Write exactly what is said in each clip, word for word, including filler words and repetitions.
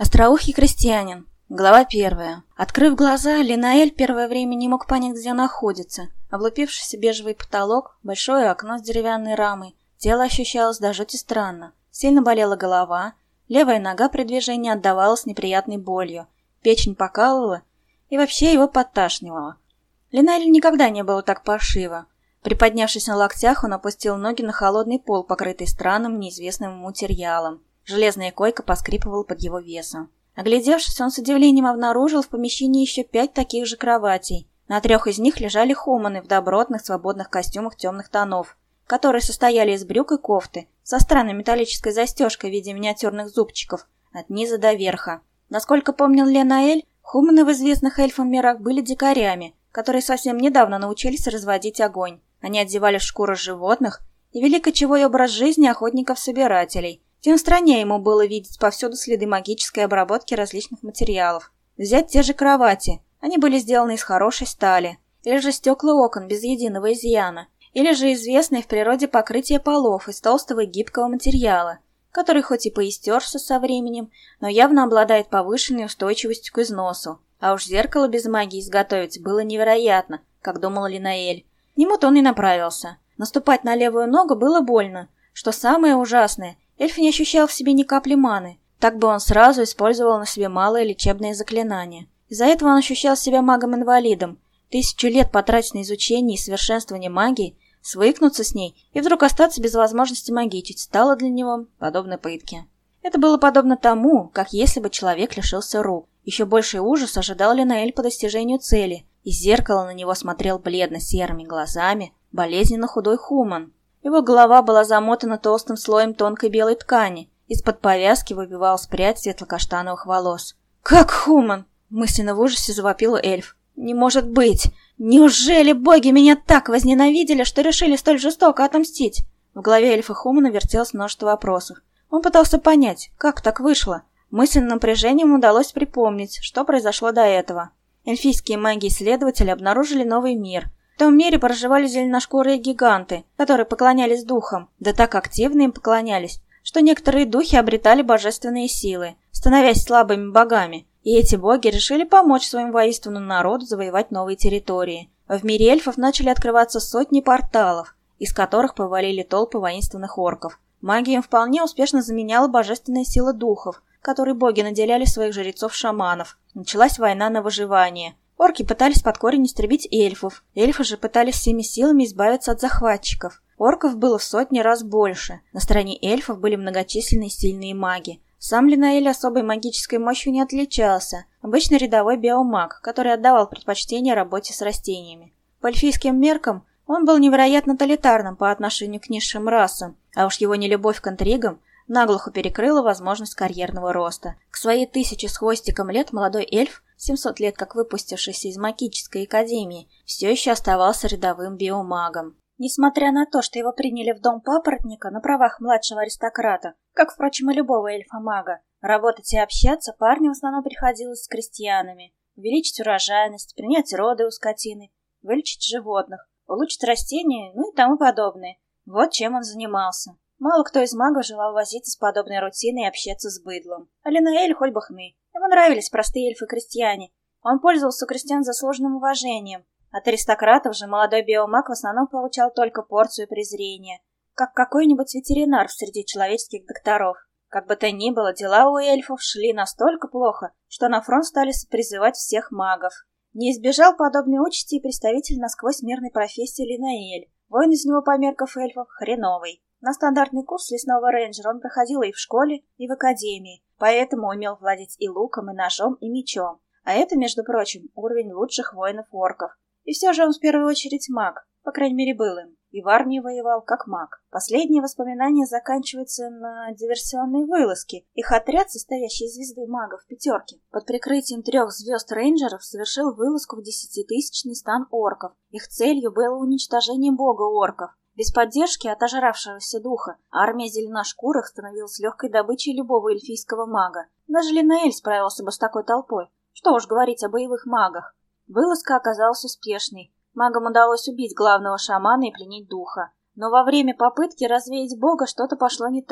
Остроухий крестьянин. Глава первая. Открыв глаза, Линаэль первое время не мог понять, где находится. Облупившийся бежевый потолок, большое окно с деревянной рамой. Тело ощущалось до жути странно. Сильно болела голова, левая нога при движении отдавалась неприятной болью, печень покалывала и вообще его подташнивало. Линаэль никогда не было так паршиво. Приподнявшись на локтях, он опустил ноги на холодный пол, покрытый странным, неизвестным материалом. Железная койка поскрипывала под его весом. Оглядевшись, он с удивлением обнаружил в помещении еще пять таких же кроватей. На трех из них лежали хуманы в добротных свободных костюмах темных тонов, которые состояли из брюк и кофты, со странной металлической застежкой в виде миниатюрных зубчиков, от низа до верха. Насколько помнил Линаэль, хуманы в известных эльфам мирах были дикарями, которые совсем недавно научились разводить огонь. Они одевали в шкуры животных и вели кочевой образ жизни охотников-собирателей. Тем страннее ему было видеть повсюду следы магической обработки различных материалов. Взять те же кровати. Они были сделаны из хорошей стали. Или же стекла окон без единого изъяна. Или же известное в природе покрытие полов из толстого и гибкого материала, который хоть и поистерся со временем, но явно обладает повышенной устойчивостью к износу. А уж зеркало без магии изготовить было невероятно, как думал Линаэль. К нему-то он и направился. Наступать на левую ногу было больно. Что самое ужасное, эльф не ощущал в себе ни капли маны. Так бы он сразу использовал на себе малое лечебное заклинание. Из-за этого он ощущал себя магом-инвалидом. Тысячу лет потратить на изучение и совершенствование магии, свыкнуться с ней и вдруг остаться без возможности магичить стало для него подобно пытке. Это было подобно тому, как если бы человек лишился рук. Еще больший ужас ожидал Линаэль по достижению цели. Из зеркала на него смотрел бледно-серыми глазами болезненно худой хуман. Его голова была замотана толстым слоем тонкой белой ткани. Из-под повязки выбивалась прядь светло-каштановых волос. «Как хуман!» — мысленно в ужасе завопил эльф. «Не может быть! Неужели боги меня так возненавидели, что решили столь жестоко отомстить?» В голове эльфа Хумана вертелось множество вопросов. Он пытался понять, как так вышло. Мысленным напряжением удалось припомнить, что произошло до этого. Эльфийские маги-исследователи обнаружили новый мир. В том мире проживали зеленошкурые гиганты, которые поклонялись духам, да так активно им поклонялись, что некоторые духи обретали божественные силы, становясь слабыми богами, и эти боги решили помочь своему воинственному народу завоевать новые территории. В мире эльфов начали открываться сотни порталов, из которых повалили толпы воинственных орков. Магию им вполне успешно заменяла божественная сила духов, которой боги наделяли своих жрецов-шаманов. Началась война на выживание. Орки пытались под корень истребить эльфов, эльфы же пытались всеми силами избавиться от захватчиков. Орков было в сотни раз больше, на стороне эльфов были многочисленные сильные маги. Сам Линаэль особой магической мощью не отличался, обычно рядовой биомаг, который отдавал предпочтение работе с растениями. По эльфийским меркам он был невероятно толерантным по отношению к низшим расам, а уж его нелюбовь к интригам наглухо перекрыла возможность карьерного роста. К своей тысяче с хвостиком лет молодой эльф, семьсот лет как выпустившийся из магической академии, все еще оставался рядовым биомагом. Несмотря на то, что его приняли в дом папоротника на правах младшего аристократа, как, впрочем, и любого эльфа-мага, работать и общаться парню в основном приходилось с крестьянами. Увеличить урожайность, принять роды у скотины, вылечить животных, улучшить растения, ну и тому подобное. Вот чем он занимался. Мало кто из магов желал возиться с подобной рутиной и общаться с быдлом. А Линаэль хоть бы хны. Ему нравились простые эльфы-крестьяне. Он пользовался у крестьян заслуженным уважением. От аристократов же молодой биомаг в основном получал только порцию презрения, как какой-нибудь ветеринар среди человеческих докторов. Как бы то ни было, дела у эльфов шли настолько плохо, что на фронт стали призывать всех магов. Не избежал подобной участи и представитель насквозь мирной профессии Линаэль. Воин из него по меркам эльфов хреновый. На стандартный курс лесного рейнджера он проходил и в школе, и в академии, поэтому умел владеть и луком, и ножом, и мечом. А это, между прочим, уровень лучших воинов-орков. И все же он в первую очередь маг, по крайней мере был им, и в армии воевал как маг. Последние воспоминания заканчиваются на диверсионной вылазке. Их отряд, состоящий из звезды магов пятерки, под прикрытием трех звезд рейнджеров совершил вылазку в десятитысячный стан орков. Их целью было уничтожение бога орков. Без поддержки отожравшегося духа армия зеленошкурых становилась легкой добычей любого эльфийского мага. Даже Линаэль справился бы с такой толпой. Что уж говорить о боевых магах. Вылазка оказалась успешной. Магам удалось убить главного шамана и пленить духа. Но во время попытки развеять бога что-то пошло не так.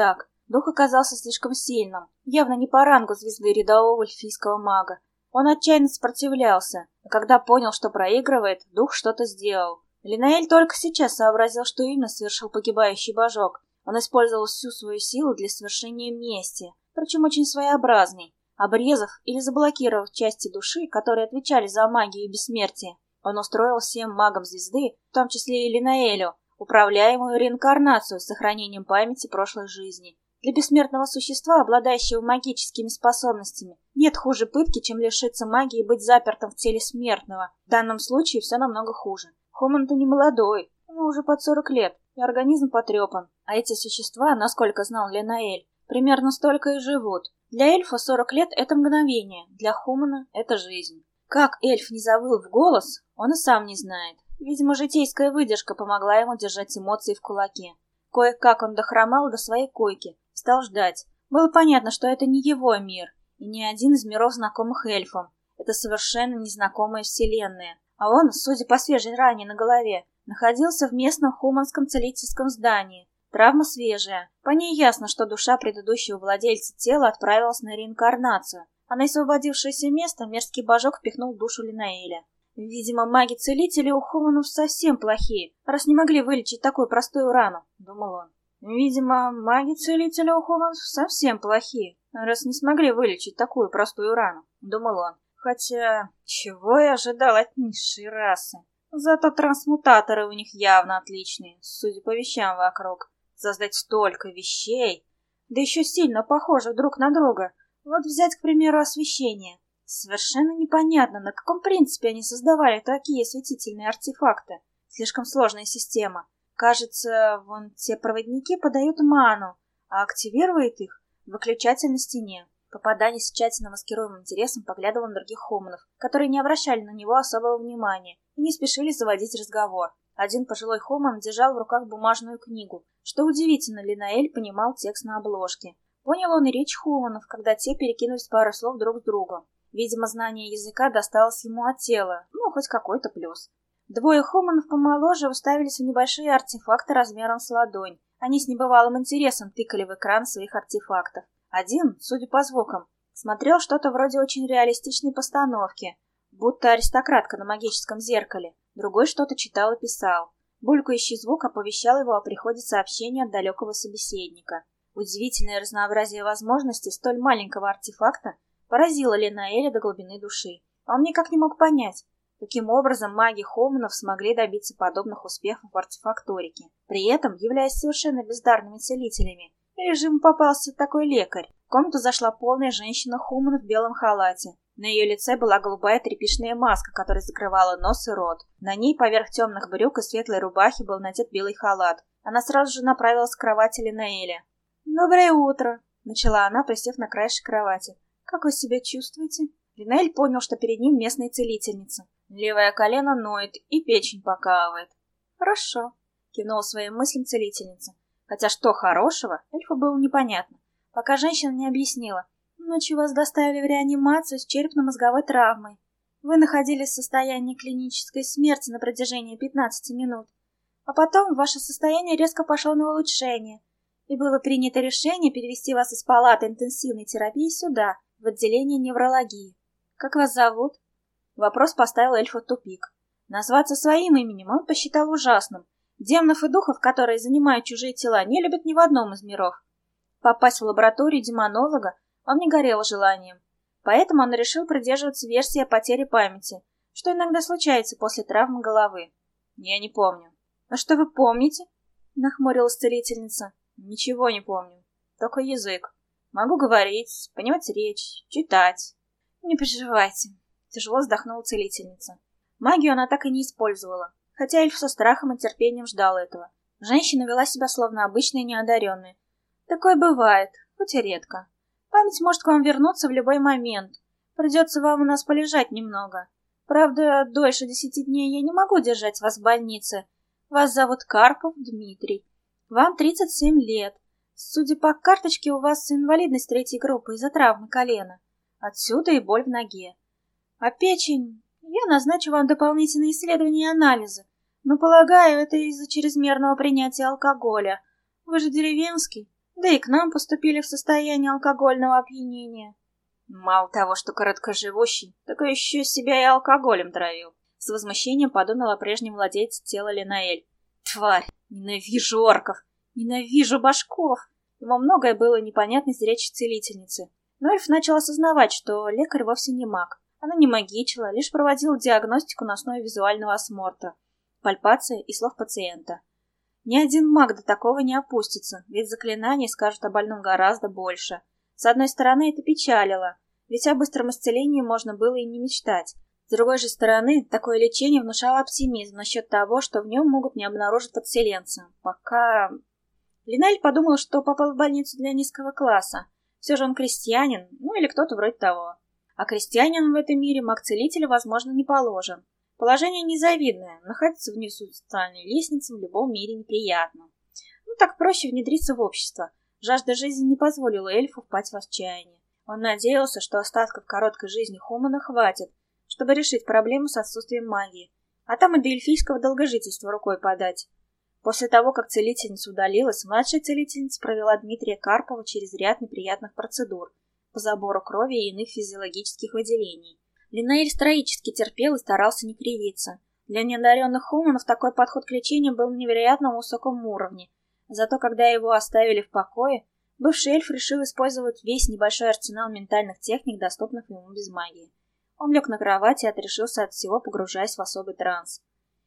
Дух оказался слишком сильным, явно не по рангу звезды рядового эльфийского мага. Он отчаянно сопротивлялся, а когда понял, что проигрывает, дух что-то сделал. Линаэль только сейчас сообразил, что именно совершил погибающий божок. Он использовал всю свою силу для совершения мести, причем очень своеобразной. Обрезав или заблокировав части души, которые отвечали за магию и бессмертие, он устроил всем магам звезды, в том числе и Линаэлю, управляемую реинкарнацию с сохранением памяти прошлой жизни. Для бессмертного существа, обладающего магическими способностями, нет хуже пытки, чем лишиться магии и быть запертым в теле смертного. В данном случае все намного хуже. Хуман-то не молодой, ему уже под сорок лет, и организм потрепан. А эти существа, насколько знал Линаэль, примерно столько и живут. Для эльфа сорок лет — это мгновение, для Хумана — это жизнь. Как эльф не завыл в голос, он и сам не знает. Видимо, житейская выдержка помогла ему держать эмоции в кулаке. Кое-как он дохромал до своей койки, стал ждать. Было понятно, что это не его мир, и не один из миров, знакомых эльфам. Это совершенно незнакомая вселенная. А он, судя по свежей ране на голове, находился в местном хуманском целительском здании. Травма свежая. По ней ясно, что душа предыдущего владельца тела отправилась на реинкарнацию, а на освободившееся место мерзкий божок впихнул душу Линаэля. Видимо, маги-целители у хуманов совсем плохие, раз не могли вылечить такую простую рану, думал он. Видимо, маги-целители у хуманов совсем плохие, раз не смогли вылечить такую простую рану, думал он. Хотя, чего я ожидал от низшей расы? Зато трансмутаторы у них явно отличные, судя по вещам вокруг. Создать столько вещей, да еще сильно похожих друг на друга. Вот взять, к примеру, освещение. Совершенно непонятно, на каком принципе они создавали такие осветительные артефакты. Слишком сложная система. Кажется, вон те проводники подают ману, а активирует их выключатель на стене. Попадание с тщательно маскируемым интересом поглядывал на других хуманов, которые не обращали на него особого внимания и не спешили заводить разговор. Один пожилой хуман держал в руках бумажную книгу. Что удивительно, Линаэль понимал текст на обложке. Понял он и речь хуманов, когда те перекинулись пару слов друг с другом. Видимо, знание языка досталось ему от тела, ну, хоть какой-то плюс. Двое хуманов помоложе уставились в небольшие артефакты размером с ладонь. Они с небывалым интересом тыкали в экран своих артефактов. Один, судя по звукам, смотрел что-то вроде очень реалистичной постановки, будто аристократка на магическом зеркале. Другой что-то читал и писал. Булькающий звук оповещал его о приходе сообщения от далекого собеседника. Удивительное разнообразие возможностей столь маленького артефакта поразило Линаэля до глубины души. Он никак не мог понять, каким образом маги хуманов смогли добиться подобных успехов в артефакторике, при этом являясь совершенно бездарными целителями. Или же ему попался такой лекарь. В комнату зашла полная женщина-хуман в белом халате. На ее лице была голубая тряпичная маска, которая закрывала нос и рот. На ней поверх темных брюк и светлой рубахи был надет белый халат. Она сразу же направилась к кровати Линаэля. «Доброе утро», — начала она, присев на краешек кровати. «Как вы себя чувствуете?» Линаэль понял, что перед ним местная целительница. Левое колено ноет и печень покалывает. «Хорошо», — кивнула своим мыслям целительница. Хотя что хорошего, эльфу было непонятно, пока женщина не объяснила. Ночью вас доставили в реанимацию с черепно-мозговой травмой. Вы находились в состоянии клинической смерти на протяжении пятнадцати минут. А потом ваше состояние резко пошло на улучшение, и было принято решение перевести вас из палаты интенсивной терапии сюда, в отделение неврологии. Как вас зовут? Вопрос поставил эльфа в тупик. Назваться своим именем он посчитал ужасным. Демонов и духов, которые занимают чужие тела, не любят ни в одном из миров. Попасть в лабораторию демонолога он не горел желанием. Поэтому он решил придерживаться версии о потере памяти, что иногда случается после травмы головы. Я не помню. А что вы помните? Нахмурилась целительница. Ничего не помню. Только язык. Могу говорить, понимать речь, читать. Не переживайте. Тяжело вздохнула целительница. Магию она так и не использовала, хотя эльф со страхом и терпением ждал этого. Женщина вела себя словно обычная неодаренная. Такое бывает, хоть и редко. Память может к вам вернуться в любой момент. Придется вам у нас полежать немного. Правда, дольше десяти дней я не могу держать вас в больнице. Вас зовут Карпов Дмитрий. Вам тридцать семь лет. Судя по карточке, у вас инвалидность третьей группы из-за травмы колена. Отсюда и боль в ноге. А печень... Я назначу вам дополнительные исследования и анализы. Но, полагаю, это из-за чрезмерного принятия алкоголя. Вы же деревенский. Да и к нам поступили в состоянии алкогольного опьянения. Мало того, что короткоживущий, так еще себя и алкоголем травил. С возмущением подумала о прежнем владельце тела Линаэль. Тварь! Ненавижу орков! Ненавижу башков! Ему многое было непонятно из речи целительницы. Но эльф начал осознавать, что лекарь вовсе не маг. Она не магичила, лишь проводила диагностику на основе визуального осмотра, пальпации и слов пациента. Ни один маг до такого не опустится, ведь заклинания скажут о больном гораздо больше. С одной стороны, это печалило, ведь о быстром исцелении можно было и не мечтать. С другой же стороны, такое лечение внушало оптимизм насчет того, что в нем могут не обнаружить подселенца. Пока... Линаэль подумала, что попал в больницу для низкого класса. Все же он крестьянин, ну или кто-то вроде того. А крестьянин в этом мире маг-целителя, возможно, не положен. Положение незавидное, находиться внизу социальной лестницы в любом мире неприятно. Ну так проще внедриться в общество. Жажда жизни не позволила эльфу впасть в отчаяние. Он надеялся, что остатков короткой жизни Хумана хватит, чтобы решить проблему с отсутствием магии, а там и до эльфийского долгожительства рукой подать. После того, как целительница удалилась, младшая целительница провела Дмитрия Карпова через ряд неприятных процедур по забору крови и иных физиологических выделений. Линаэль стоически терпел и старался не кривиться. Для неодаренных хуманов такой подход к лечению был на невероятно высоком уровне. Зато когда его оставили в покое, бывший эльф решил использовать весь небольшой арсенал ментальных техник, доступных ему без магии. Он лег на кровати и отрешился от всего, погружаясь в особый транс.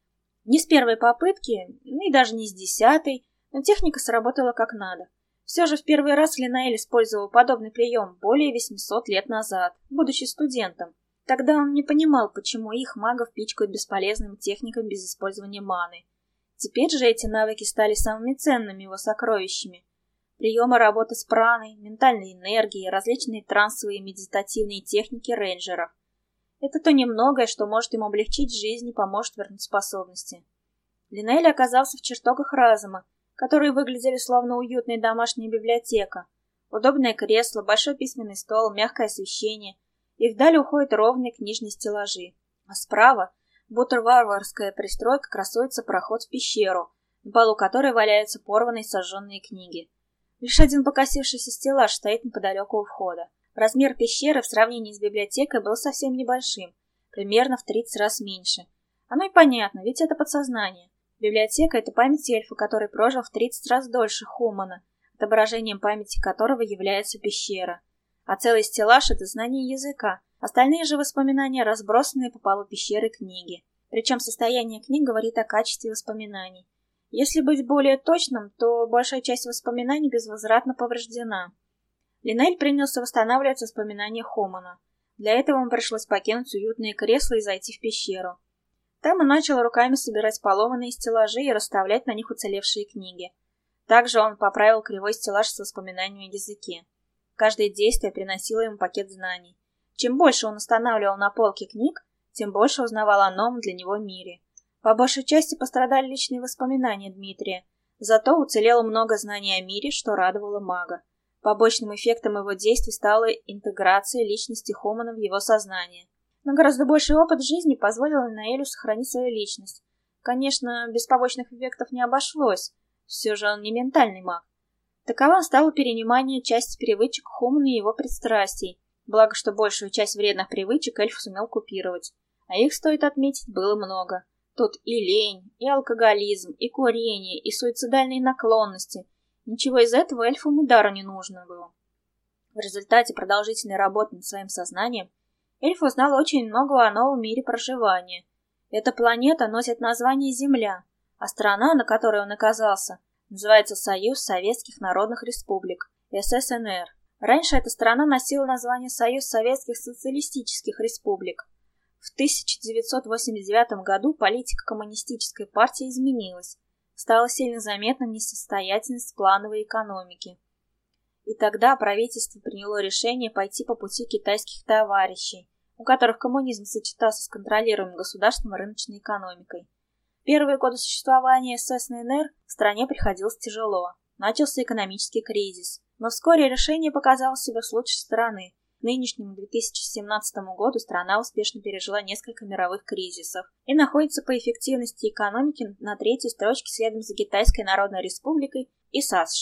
Не с первой попытки, ну и даже не с десятой, но техника сработала как надо. Все же в первый раз Линаэль использовал подобный прием более восьмисот лет назад, будучи студентом. Тогда он не понимал, почему их магов пичкают бесполезными техниками без использования маны. Теперь же эти навыки стали самыми ценными его сокровищами. Приемы работы с праной, ментальной энергией, различные трансовые и медитативные техники рейнджеров. Это то немногое, что может им облегчить жизнь и поможет вернуть способности. Линаэль оказался в чертогах разума, которые выглядели словно уютная домашняя библиотека. Удобное кресло, большой письменный стол, мягкое освещение, и вдали уходят ровные книжные стеллажи. А справа, будто варварская пристройка, красуется проход в пещеру, на полу которой валяются порванные сожженные книги. Лишь один покосившийся стеллаж стоит неподалеку у входа. Размер пещеры в сравнении с библиотекой был совсем небольшим, примерно в тридцать раз меньше. Оно и понятно, ведь это подсознание. Библиотека — это память эльфа, который прожил в тридцать раз дольше Хумана, отображением памяти которого является пещера. А целый стеллаж — это знание языка, остальные же воспоминания разбросанные по полу пещеры книги. Причем состояние книг говорит о качестве воспоминаний. Если быть более точным, то большая часть воспоминаний безвозвратно повреждена. Линаэль принялся восстанавливать воспоминания Хумана. Для этого ему пришлось покинуть уютное кресло и зайти в пещеру. Там он начал руками собирать поломанные стеллажи и расставлять на них уцелевшие книги. Также он поправил кривой стеллаж с воспоминаниями о языке. Каждое действие приносило ему пакет знаний. Чем больше он устанавливал на полке книг, тем больше узнавал о новом для него мире. По большей части пострадали личные воспоминания Дмитрия, зато уцелело много знаний о мире, что радовало мага. Побочным эффектом его действий стала интеграция личности Хумана в его сознание. Но гораздо больший опыт жизни позволил Линаэлю сохранить свою личность. Конечно, без побочных эффектов не обошлось, все же он не ментальный маг. Таковым стало перенимание части привычек Хумана и его пристрастий, благо что большую часть вредных привычек эльф сумел купировать. А их, стоит отметить, было много. Тут и лень, и алкоголизм, и курение, и суицидальные наклонности. Ничего из этого эльфу и дару не нужно было. В результате продолжительной работы над своим сознанием эльф узнал очень много о новом мире проживания. Эта планета носит название Земля, а страна, на которой он оказался, называется Союз Советских Народных Республик, эс эс эн эр. Раньше эта страна носила название Союз Советских Социалистических Республик. В тысяча девятьсот восемьдесят девятом году политика коммунистической партии изменилась. Стала сильно заметна несостоятельность плановой экономики. И тогда правительство приняло решение пойти по пути китайских товарищей, у которых коммунизм сочетался с контролируемым государством и рыночной экономикой. Первые годы существования эс эс эн эр в стране приходилось тяжело. Начался экономический кризис. Но вскоре решение показало себя с лучшей стороны. К нынешнему две тысячи семнадцатому году страна успешно пережила несколько мировых кризисов и находится по эффективности экономики на третьей строчке следом за Китайской Народной Республикой и эс а эс эр.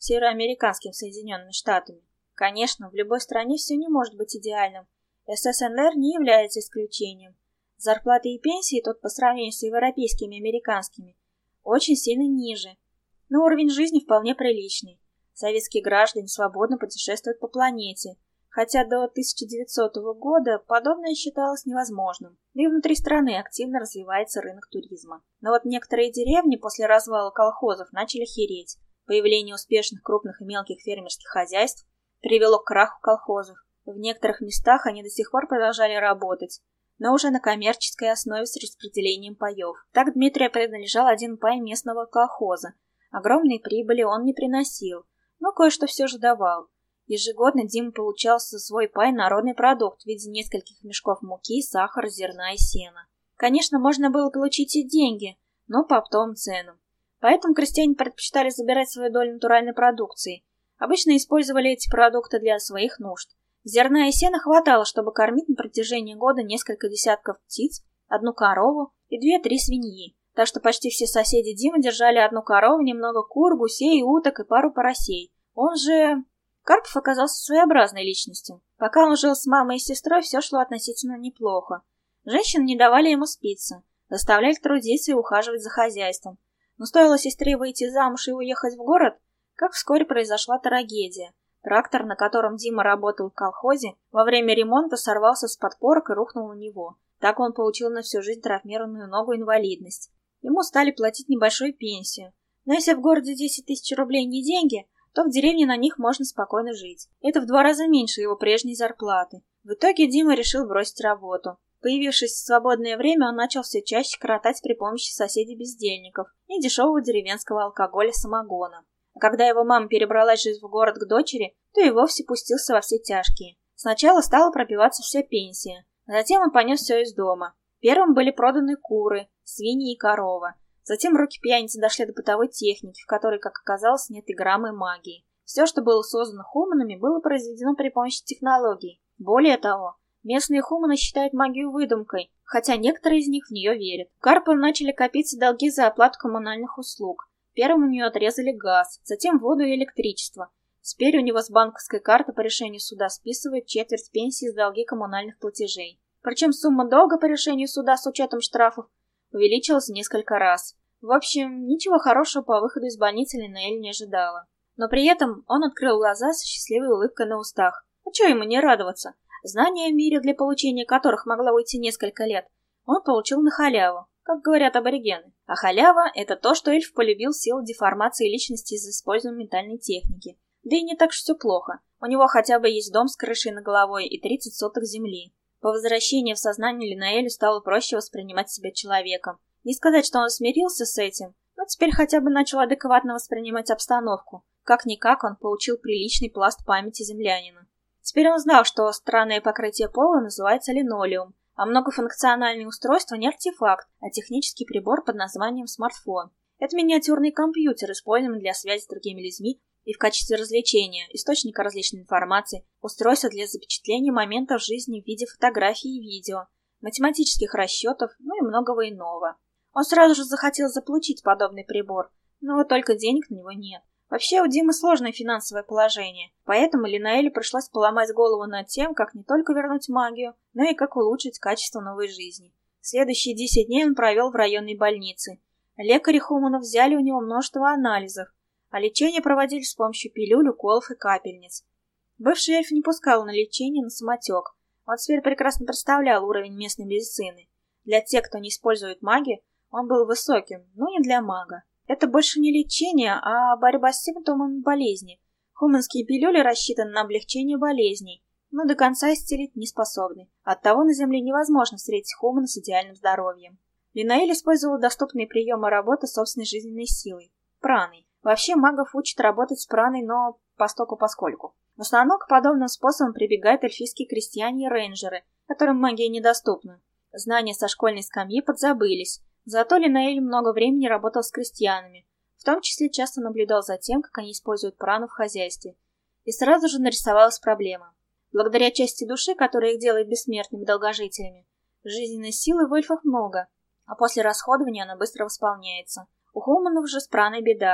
североамериканским Соединенными Штатами. Конечно, в любой стране все не может быть идеальным. СССР не является исключением. Зарплаты и пенсии тут по сравнению с европейскими и американскими очень сильно ниже, но уровень жизни вполне приличный. Советские граждане свободно путешествуют по планете, хотя до тысяча девятисотого года подобное считалось невозможным, да и внутри страны активно развивается рынок туризма. Но вот некоторые деревни после развала колхозов начали хереть. Появление успешных крупных и мелких фермерских хозяйств привело к краху колхозов. В некоторых местах они до сих пор продолжали работать, но уже на коммерческой основе с распределением паев. Так Дмитрию принадлежал один пай местного колхоза. Огромные прибыли он не приносил, но кое-что все же давал. Ежегодно Дима получал за свой пай народный продукт в виде нескольких мешков муки, сахара, зерна и сена. Конечно, можно было получить и деньги, но по оптовым ценам. Поэтому крестьяне предпочитали забирать свою долю натуральной продукции. Обычно использовали эти продукты для своих нужд. Зерна и сена хватало, чтобы кормить на протяжении года несколько десятков птиц, одну корову и две-три свиньи. Так что почти все соседи Димы держали одну корову, немного кур, гусей, уток и пару поросей. Он же... Карпов оказался своеобразной личностью. Пока он жил с мамой и сестрой, все шло относительно неплохо. Женщины не давали ему спиться, заставляли трудиться и ухаживать за хозяйством. Но стоило сестре выйти замуж и уехать в город, как вскоре произошла трагедия. Трактор, на котором Дима работал в колхозе, во время ремонта сорвался с подпорок и рухнул на него. Так он получил на всю жизнь травмированную ногу инвалидность. Ему стали платить небольшую пенсию. Но если в городе десять тысяч рублей не деньги, то в деревне на них можно спокойно жить. Это в два раза меньше его прежней зарплаты. В итоге Дима решил бросить работу. Появившись в свободное время, он начал все чаще коротать при помощи соседей-бездельников и дешевого деревенского алкоголя-самогона. А когда его мама перебралась жить в город к дочери, то и вовсе пустился во все тяжкие. Сначала стала пропиваться вся пенсия, а затем он понес все из дома. Первым были проданы куры, свиньи и корова. Затем руки пьяницы дошли до бытовой техники, в которой, как оказалось, нет и граммы магии. Все, что было создано хуманами, было произведено при помощи технологий. Более того, местные хуманы считают магию выдумкой, хотя некоторые из них в нее верят. У Карпова начали копиться долги за оплату коммунальных услуг. Первым у нее отрезали газ, затем воду и электричество. Теперь у него с банковской карты по решению суда списывают четверть пенсии с долги коммунальных платежей. Причем сумма долга по решению суда с учетом штрафов увеличилась в несколько раз. В общем, ничего хорошего по выходу из больницы Линаэль не ожидала. Но при этом он открыл глаза с счастливой улыбкой на устах. А чего ему не радоваться? Знания в мире, для получения которых могло уйти несколько лет, он получил на халяву, как говорят аборигены. А халява — это то, что эльф полюбил силу деформации личности из-за использования ментальной техники. Да и не так уж все плохо. У него хотя бы есть дом с крышей над головой и тридцать соток земли. По возвращении в сознание Линаэлю стало проще воспринимать себя человеком. Не сказать, что он смирился с этим, но теперь хотя бы начал адекватно воспринимать обстановку. Как-никак он получил приличный пласт памяти землянина. Теперь он знал, что странное покрытие пола называется линолеум, а многофункциональное устройство не артефакт, а технический прибор под названием смартфон. Это миниатюрный компьютер, используемый для связи с другими людьми и в качестве развлечения, источника различной информации, устройство для запечатления моментов жизни в виде фотографий и видео, математических расчетов, ну и многого иного. Он сразу же захотел заполучить подобный прибор, но вот только денег на него нет. Вообще у Димы сложное финансовое положение, поэтому Линаэлю пришлось поломать голову над тем, как не только вернуть магию, но и как улучшить качество новой жизни. Следующие десять дней он провел в районной больнице. Лекари Хуманов взяли у него множество анализов, а лечение проводили с помощью пилюль, уколов и капельниц. Бывший эльф не пускал на лечение на самотек. Он теперь прекрасно представлял уровень местной медицины. Для тех, кто не использует магию, он был высоким, но не для мага. Это больше не лечение, а борьба с симптомами болезни. Хуманские пилюли рассчитаны на облегчение болезней, но до конца исцелить не способны. Оттого на Земле невозможно встретить хумана с идеальным здоровьем. Линаэль использовал доступные приемы работы собственной жизненной силой – праной. Вообще магов учат работать с праной, но постоку-поскольку. В основном к подобным способам прибегают эльфийские крестьяне и рейнджеры, которым магия недоступна. Знания со школьной скамьи подзабылись. Зато Линаэль много времени работал с крестьянами, в том числе часто наблюдал за тем, как они используют прану в хозяйстве. И сразу же нарисовалась проблема. Благодаря части души, которая их делает бессмертными долгожителями, жизненной силы в эльфах много, а после расходования она быстро восполняется. У хуманов же с праной беда.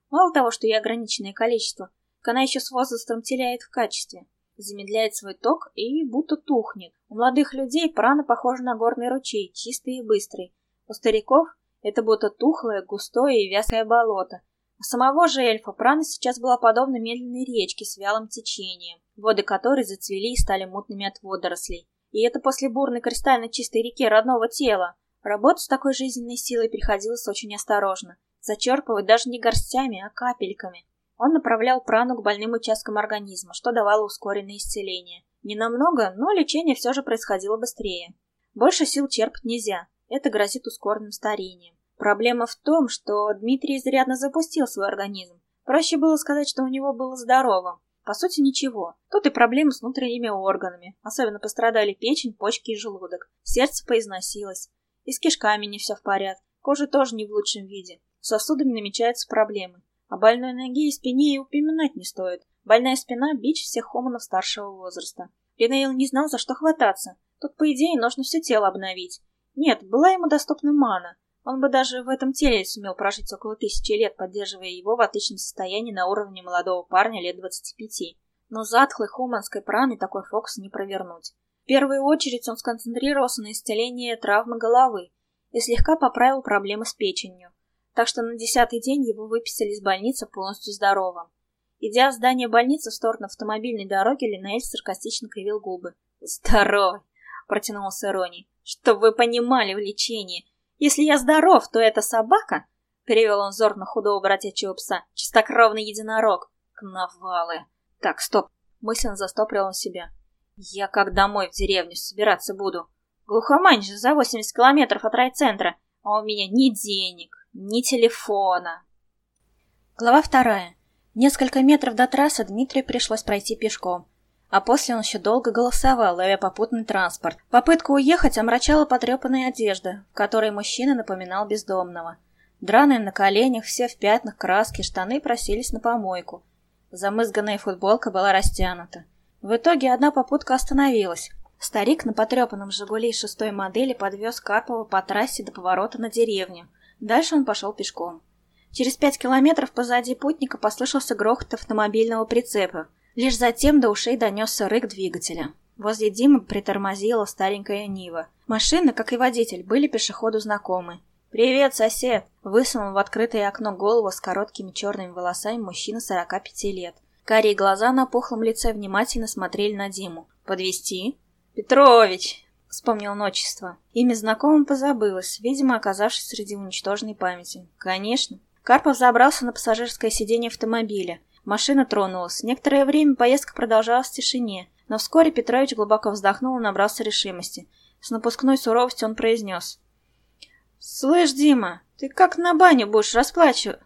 Мало того, что ей ограниченное количество, так она еще с возрастом теряет в качестве. Замедляет свой ток и будто тухнет. У молодых людей прана похожа на горный ручей, чистый и быстрый. У стариков это будто тухлое, густое и вязкое болото. У самого же эльфа прана сейчас была подобна медленной речке с вялым течением, воды которой зацвели и стали мутными от водорослей. И это после бурной кристально чистой реки родного тела. Работать с такой жизненной силой приходилось очень осторожно. Зачерпывать даже не горстями, а капельками. Он направлял прану к больным участкам организма, что давало ускоренное исцеление. Ненамного, но лечение все же происходило быстрее. Больше сил черпать нельзя, это грозит ускоренным старением. Проблема в том, что Дмитрий изрядно запустил свой организм. Проще было сказать, что у него было здорово. По сути, ничего. Тут и проблемы с внутренними органами. Особенно пострадали печень, почки и желудок. Сердце поизносилось. И с кишками не все в порядке. Кожа тоже не в лучшем виде. С сосудами намечаются проблемы. О больной ноге и спине и упоминать не стоит. Больная спина – бич всех хомонов старшего возраста. Линейл не знал, за что хвататься. Тут, по идее, нужно все тело обновить. Нет, была ему доступна мана. Он бы даже в этом теле сумел прожить около тысячи лет, поддерживая его в отличном состоянии на уровне молодого парня лет двадцати пяти. Но затхлой хоманской праной такой фокус не провернуть. В первую очередь он сконцентрировался на исцелении травмы головы и слегка поправил проблемы с печенью. Так что на десятый день его выписали из больницы полностью здоровым. Идя в здание больницы в сторону автомобильной дороги, Линейль саркастично кривил губы. «Здоровый!» — протянул с иронией. «Чтоб вы понимали в лечении. Если я здоров, то эта собака...» — перевел он взор на худого бродячего пса. «Чистокровный единорог. Кновалы!» «Так, стоп!» — мысленно застоприл он себя. «Я как домой в деревню собираться буду? Глухомань же за восемьдесят километров от райцентра, а у меня ни денег, ни телефона». Глава вторая. Несколько метров до трассы Дмитрию пришлось пройти пешком. А после он еще долго голосовал, ловя попутный транспорт. Попытка уехать омрачала потрепанная одежда, в которой мужчина напоминал бездомного. Драные на коленях, все в пятнах краски, штаны просились на помойку. Замызганная футболка была растянута. В итоге одна попутка остановилась. Старик на потрепанном «Жигули» шестой модели подвез Карпова по трассе до поворота на деревню. Дальше он пошел пешком. Через пять километров позади путника послышался грохот автомобильного прицепа. Лишь затем до ушей донесся рык двигателя. Возле Димы притормозила старенькая Нива. Машина, как и водитель, были пешеходу знакомы. «Привет, сосед!» — высунул в открытое окно голову с короткими черными волосами мужчина сорока пяти лет. Карие глаза на пухлом лице внимательно смотрели на Диму. «Подвезти?» «Петрович!» — вспомнил он отчество. Имя знакомым позабылось, видимо, оказавшись среди уничтоженной памяти. «Конечно!» Карпов забрался на пассажирское сиденье автомобиля. Машина тронулась. Некоторое время поездка продолжалась в тишине, но вскоре Петрович глубоко вздохнул и набрался решимости. С напускной суровостью он произнес. «Слышь, Дима, ты как на баню будешь расплачиваться?»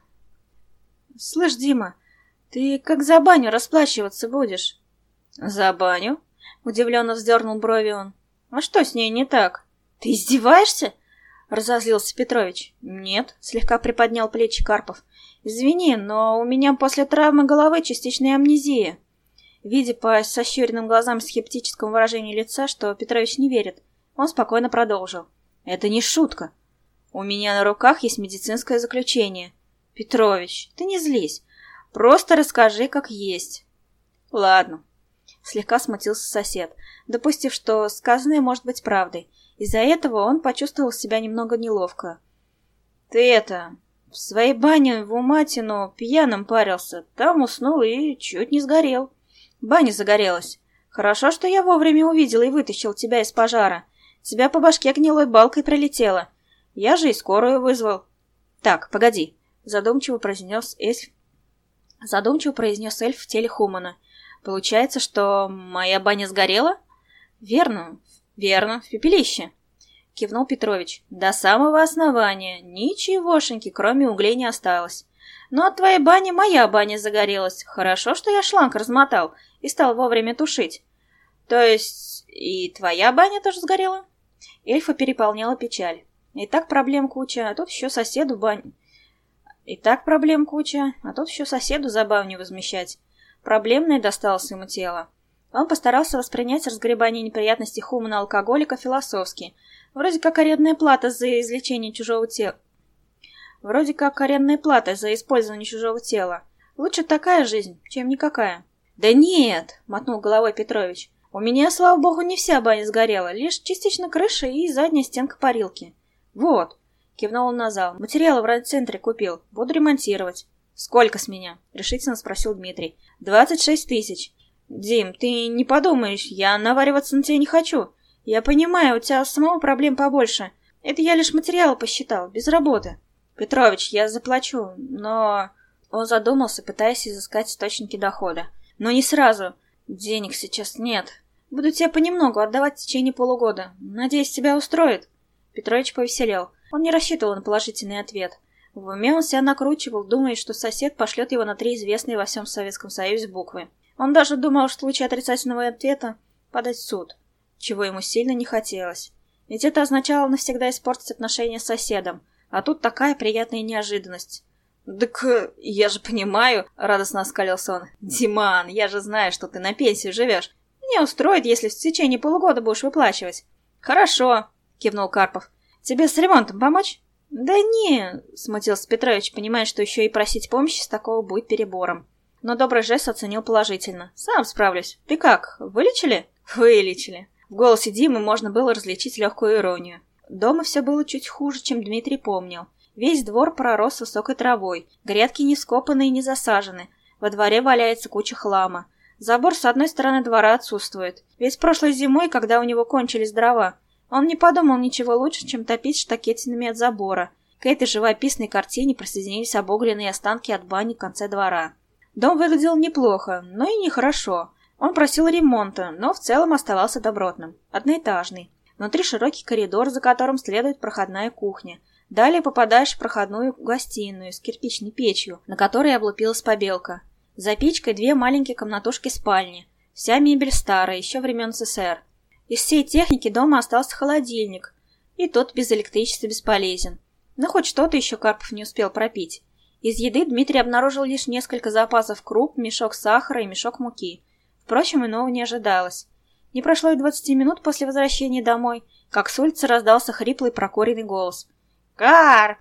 «Слышь, Дима, ты как за баню расплачиваться будешь?» «За баню?» — удивленно вздернул брови он. «А что с ней не так?» «Ты издеваешься?» — разозлился Петрович. «Нет», — слегка приподнял плечи Карпов. «Извини, но у меня после травмы головы частичная амнезия». Видя по сощуренным глазам скептическому выражению лица, что Петрович не верит, он спокойно продолжил. «Это не шутка. У меня на руках есть медицинское заключение». «Петрович, ты не злись. Просто расскажи, как есть». «Ладно», — слегка смутился сосед, допустив, что сказанное может быть правдой. Из-за этого он почувствовал себя немного неловко. «Ты это... в своей бане в Уматину пьяным парился, там уснул и чуть не сгорел. Баня загорелась. Хорошо, что я вовремя увидел и вытащил тебя из пожара. Тебя по башке гнилой балкой пролетело. Я же и скорую вызвал». «Так, погоди», — задумчиво произнес эльф... задумчиво произнес эльф в теле Хумана. «Получается, что моя баня сгорела?» «Верно, верно, в пепелище», — кивнул Петрович. «До самого основания. Ничегошеньки, кроме углей, не осталось. Но от твоей бани моя баня загорелась. Хорошо, что я шланг размотал и стал вовремя тушить». «То есть и твоя баня тоже сгорела?» Эльфа переполняла печаль. «И так проблем куча, а тут еще соседу бань...» «И так проблем куча, а тут еще соседу за баню возмещать». Проблемное досталось ему тело. Он постарался воспринять разгребание неприятностей Хумана-алкоголика философски, вроде как арендная плата за излечение чужого тела. Вроде как арендная плата за использование чужого тела. Лучше такая жизнь, чем никакая. «Да нет!» — мотнул головой Петрович. «У меня, слава богу, не вся баня сгорела, лишь частично крыша и задняя стенка парилки. Вот!» — кивнул он на зал. «Материалы в райцентре купил. Буду ремонтировать». «Сколько с меня?» — решительно спросил Дмитрий. «Двадцать шесть тысяч». «Дим, ты не подумаешь, я навариваться на тебя не хочу. Я понимаю, у тебя самого проблем побольше. Это я лишь материалы посчитал, без работы». «Петрович, я заплачу, но...» Он задумался, пытаясь изыскать источники дохода. «Но не сразу. Денег сейчас нет. Буду тебе понемногу отдавать в течение полугода. Надеюсь, тебя устроит?» Петрович повеселел. Он не рассчитывал на положительный ответ. В уме он себя накручивал, думая, что сосед пошлет его на три известные во всем Советском Союзе буквы. Он даже думал, что в случае отрицательного ответа подать в суд, чего ему сильно не хотелось. Ведь это означало навсегда испортить отношения с соседом, а тут такая приятная неожиданность. «Так я же понимаю», — радостно оскалился он. «Диман, я же знаю, что ты на пенсию живешь. Меня устроит, если в течение полугода будешь выплачивать». «Хорошо», — кивнул Карпов. «Тебе с ремонтом помочь?» «Да не», — смутился Петрович, понимая, что еще и просить помощи с такого будет перебором. Но добрый жест оценил положительно. «Сам справлюсь. Ты как, вылечили?» «Вылечили». В голосе Димы можно было различить легкую иронию. Дома все было чуть хуже, чем Дмитрий помнил. Весь двор пророс высокой травой, грядки не скопаны и не засажены, во дворе валяется куча хлама. Забор с одной стороны двора отсутствует, ведь прошлой зимой, когда у него кончились дрова, он не подумал ничего лучше, чем топить штакетинами от забора. К этой живописной картине присоединились обугленные останки от бани в конце двора. Дом выглядел неплохо, но и нехорошо. Он просил ремонта, но в целом оставался добротным. Одноэтажный. Внутри широкий коридор, за которым следует проходная кухня. Далее попадаешь в проходную гостиную с кирпичной печью, на которой облупилась побелка. За печкой две маленькие комнатушки спальни. Вся мебель старая, еще времен СССР. Из всей техники дома остался холодильник, и тот без электричества бесполезен. Но хоть что-то еще Карпов не успел пропить. Из еды Дмитрий обнаружил лишь несколько запасов круп, мешок сахара и мешок муки. Впрочем, иного не ожидалось. Не прошло и двадцати минут после возвращения домой, как с улицы раздался хриплый прокуренный голос. «Карп!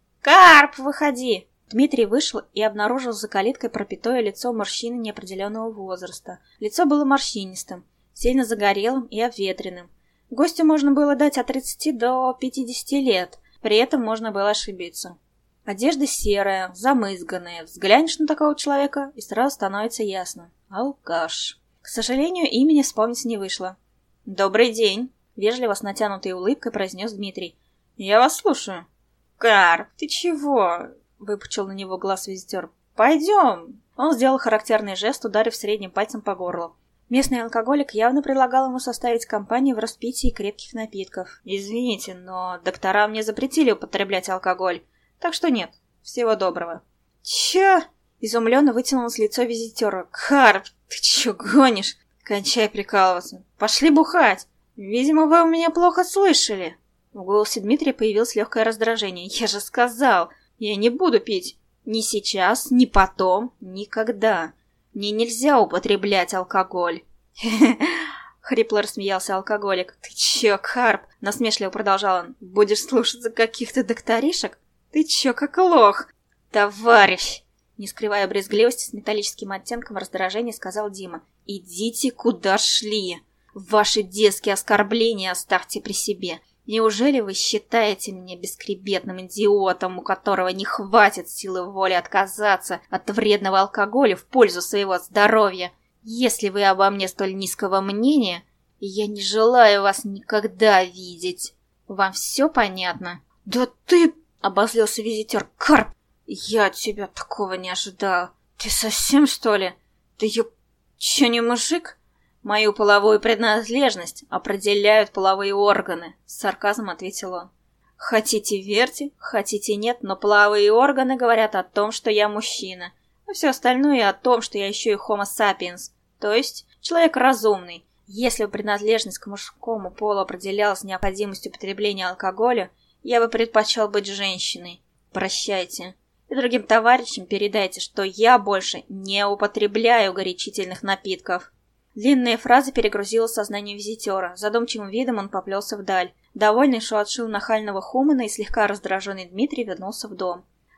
Карп, выходи!» Дмитрий вышел и обнаружил за калиткой пропитое лицо мужчины неопределенного возраста. Лицо было морщинистым, сильно загорелым и обветренным. Гостю можно было дать от тридцати до пятидесяти лет, при этом можно было ошибиться. Одежда серая, замызганная. Взглянешь на такого человека, и сразу становится ясно. Алкаш. К сожалению, имени вспомнить не вышло. «Добрый день!» — вежливо с натянутой улыбкой произнес Дмитрий. «Я вас слушаю». «Карп, ты чего?» — выпучил на него глаз визитер. «Пойдем!» Он сделал характерный жест, ударив средним пальцем по горлу. Местный алкоголик явно предлагал ему составить компанию в распитии крепких напитков. «Извините, но доктора мне запретили употреблять алкоголь. Так что нет, всего доброго». «Чё?» — изумленно вытянулось лицо визитера. «Карп, ты чё гонишь? Кончай прикалываться. Пошли бухать. Видимо, вы у меня плохо слышали». В голосе Дмитрия появилось легкое раздражение. «Я же сказал, я не буду пить. Ни сейчас, ни потом, никогда. Мне нельзя употреблять алкоголь». Хрипло рассмеялся алкоголик. «Ты чё, Карп?» — насмешливо продолжал он. «Будешь слушаться каких-то докторишек? Ты чё, как лох?» «Товарищ!» — не скрывая брезгливости с металлическим оттенком раздражения, сказал Дима. «Идите, куда шли. Ваши детские оскорбления оставьте при себе. Неужели вы считаете меня бескребетным идиотом, у которого не хватит силы воли отказаться от вредного алкоголя в пользу своего здоровья? Если вы обо мне столь низкого мнения, я не желаю вас никогда видеть. Вам все понятно?» «Да ты...» — обозлился визитер. «Карп, я от тебя такого не ожидал. Ты совсем, что ли? Ты ё... чё, не мужик?» «Мою половую принадлежность определяют половые органы», — с сарказмом ответил он. «Хотите верьте, хотите нет, но половые органы говорят о том, что я мужчина, а все остальное о том, что я еще и homo sapiens, то есть человек разумный. Если бы принадлежность к мужскому полу определялась необходимостью употребления алкоголя, я бы предпочел быть женщиной. Прощайте. И другим товарищам передайте, что я больше не употребляю горячительных напитков». Длинная фраза перегрузила сознание визитера. Задумчивым видом он поплелся вдаль. Довольный, что отшил нахального хумана, и слегка раздраженный Дмитрий вернулся в дом.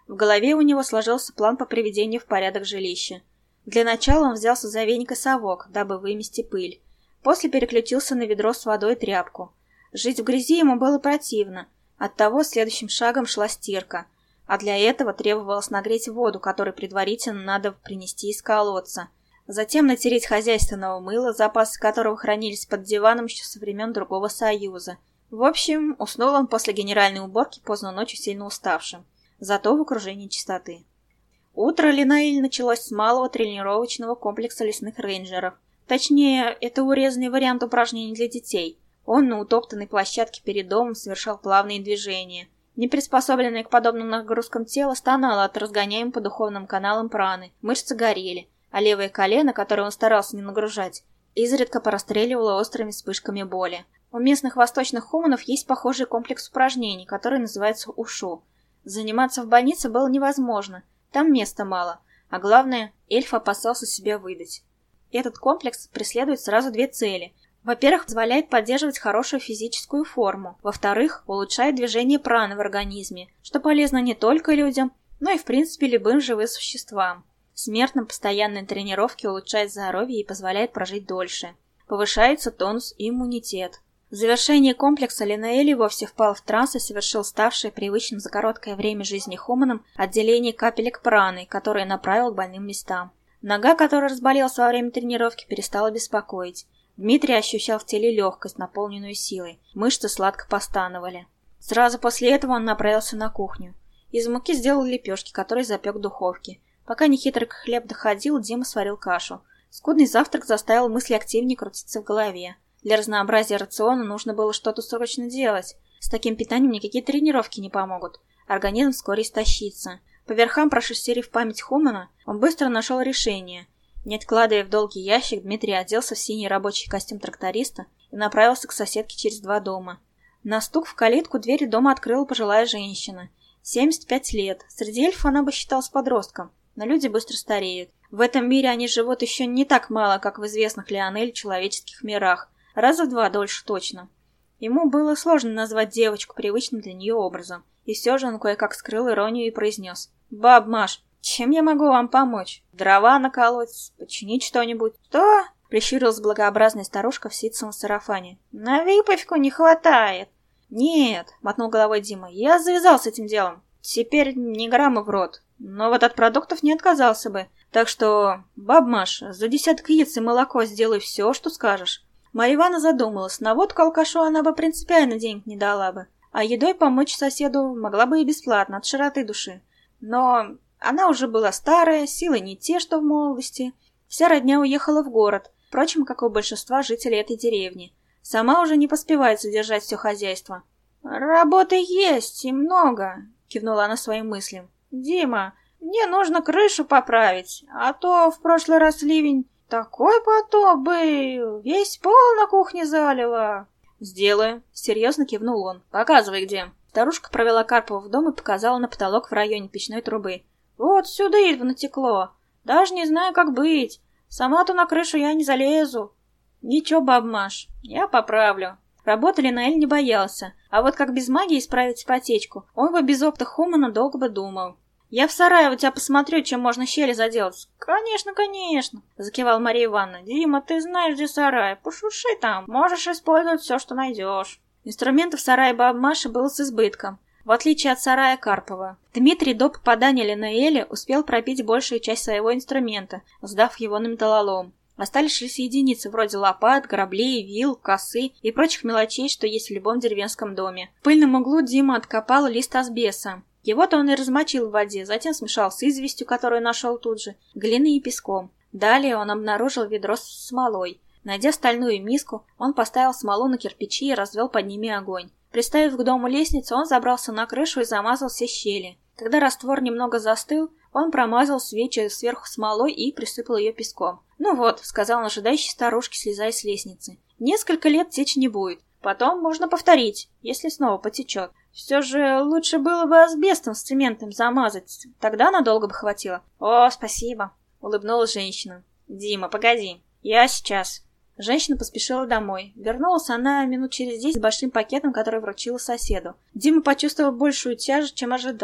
В голове у него сложился план по приведению в порядок жилища. Для начала он взялся за веник и совок, дабы вымести пыль. После переключился на ведро с водой и тряпку. Жить в грязи ему было противно, оттого следующим шагом шла стирка, а для этого требовалось нагреть воду, которую предварительно надо принести из колодца. Затем натереть хозяйственного мыла, запасы которого хранились под диваном еще со времен другого союза. В общем, уснул он после генеральной уборки поздно ночью сильно уставшим, зато в окружении чистоты. Утро Линаэль началось с малого тренировочного комплекса лесных рейнджеров. Точнее, это урезанный вариант упражнений для детей. Он на утоптанной площадке перед домом совершал плавные движения. Неприспособленное к подобным нагрузкам тело стонало от разгоняемым по духовным каналам праны, мышцы горели, а левое колено, которое он старался не нагружать, изредка порастреливало острыми вспышками боли. У местных восточных хуманов есть похожий комплекс упражнений, который называется ушу. Заниматься в больнице было невозможно, там места мало, а главное, эльф опасался себя выдать. Этот комплекс преследует сразу две цели. Во-первых, позволяет поддерживать хорошую физическую форму. Во-вторых, улучшает движение праны в организме, что полезно не только людям, но и в принципе любым живым существам. Смертным постоянные тренировки улучшают здоровье и позволяют прожить дольше. Повышается тонус и иммунитет. В завершение комплекса Линаэль вовсе впал в транс и совершил ставшее привычным за короткое время жизни хуманом отделение капелек праны, которые направил к больным местам. Нога, которая разболелась во время тренировки, перестала беспокоить. Дмитрий ощущал в теле легкость, наполненную силой. Мышцы сладко постановали. Сразу после этого он направился на кухню. Из муки сделал лепешки, которые запек в духовке. Пока нехитрый хлеб доходил, Дима сварил кашу. Скудный завтрак заставил мысли активнее крутиться в голове. Для разнообразия рациона нужно было что-то срочно делать. С таким питанием никакие тренировки не помогут. Организм вскоре истощится. По верхам прошерстив память Хумана, он быстро нашел решение. Не откладывая в долгий ящик, Дмитрий оделся в синий рабочий костюм тракториста и направился к соседке через два дома. На стук в калитку двери дома открыла пожилая женщина. семьдесят пять лет. Среди эльфов она бы считалась подростком, но люди быстро стареют. В этом мире они живут еще не так мало, как в известных Лионель человеческих мирах. Раза в два дольше точно. Ему было сложно назвать девочку привычным для нее образом. И все же он кое-как скрыл иронию и произнес: «Баб Маш, чем я могу вам помочь? Дрова наколоть? Починить что-нибудь?» «Что?» — прищурилась благообразная старушка в ситцевом сарафане. «На выпивку не хватает». «Нет», — мотнул головой Дима, — «я завязал с этим делом. Теперь ни грамма в рот. Но вот от продуктов не отказался бы. Так что, баб Маш, за десяток яиц и молоко сделай все, что скажешь». Марья Ивановна задумалась. На водку алкашу она бы принципиально денег не дала бы. А едой помочь соседу могла бы и бесплатно, от широты души. Но она уже была старая, силы не те, что в молодости. Вся родня уехала в город, впрочем, как и у большинства жителей этой деревни. Сама уже не поспевает содержать все хозяйство. «Работы есть и много», — кивнула она своим мыслям. «Дима, мне нужно крышу поправить, а то в прошлый раз ливень такой потоп был, весь пол на кухне залило». «Сделаю», — серьезно кивнул он. «Показывай, где». Старушка провела Карпова в дом и показала на потолок в районе печной трубы. «Вот сюда едва натекло. Даже не знаю, как быть. Сама-то на крышу я не залезу». «Ничего, баб Маш, я поправлю». Работы Линаэль не боялся, а вот как без магии исправить потечку, он бы без опыта Хумана долго бы думал. «Я в сарае у тебя посмотрю, чем можно щели заделать». «Конечно, конечно», — закивал Марья Ивановна. «Дима, ты знаешь, где сарай. Пошуши там. Можешь использовать все, что найдешь». Инструментов в сарае бабы Маши было с избытком, в отличие от сарая Карпова. Дмитрий до попадания Линаэля успел пропить большую часть своего инструмента, сдав его на металлолом. Остались лишь единицы, вроде лопат, граблей, вил, косы и прочих мелочей, что есть в любом деревенском доме. В пыльном углу Дима откопал лист асбеста. Его-то он и размочил в воде, затем смешал с известью, которую нашел тут же, глиной и песком. Далее он обнаружил ведро с смолой. Найдя стальную миску, он поставил смолу на кирпичи и развел под ними огонь. Приставив к дому лестницу, он забрался на крышу и замазал все щели. Когда раствор немного застыл, он промазал свечи сверху смолой и присыпал ее песком. «Ну вот», — сказал он ожидающей старушке, слезая с лестницы, — «несколько лет течь не будет. Потом можно повторить, если снова потечет. Все же лучше было бы асбестом с цементом замазать, тогда надолго бы хватило». «О, спасибо», — улыбнулась женщина. «Дима, погоди, я сейчас». Женщина поспешила домой. Вернулась она минут через десять с большим пакетом, который вручила соседу. Дима почувствовал большую тяжесть, чем ожидал.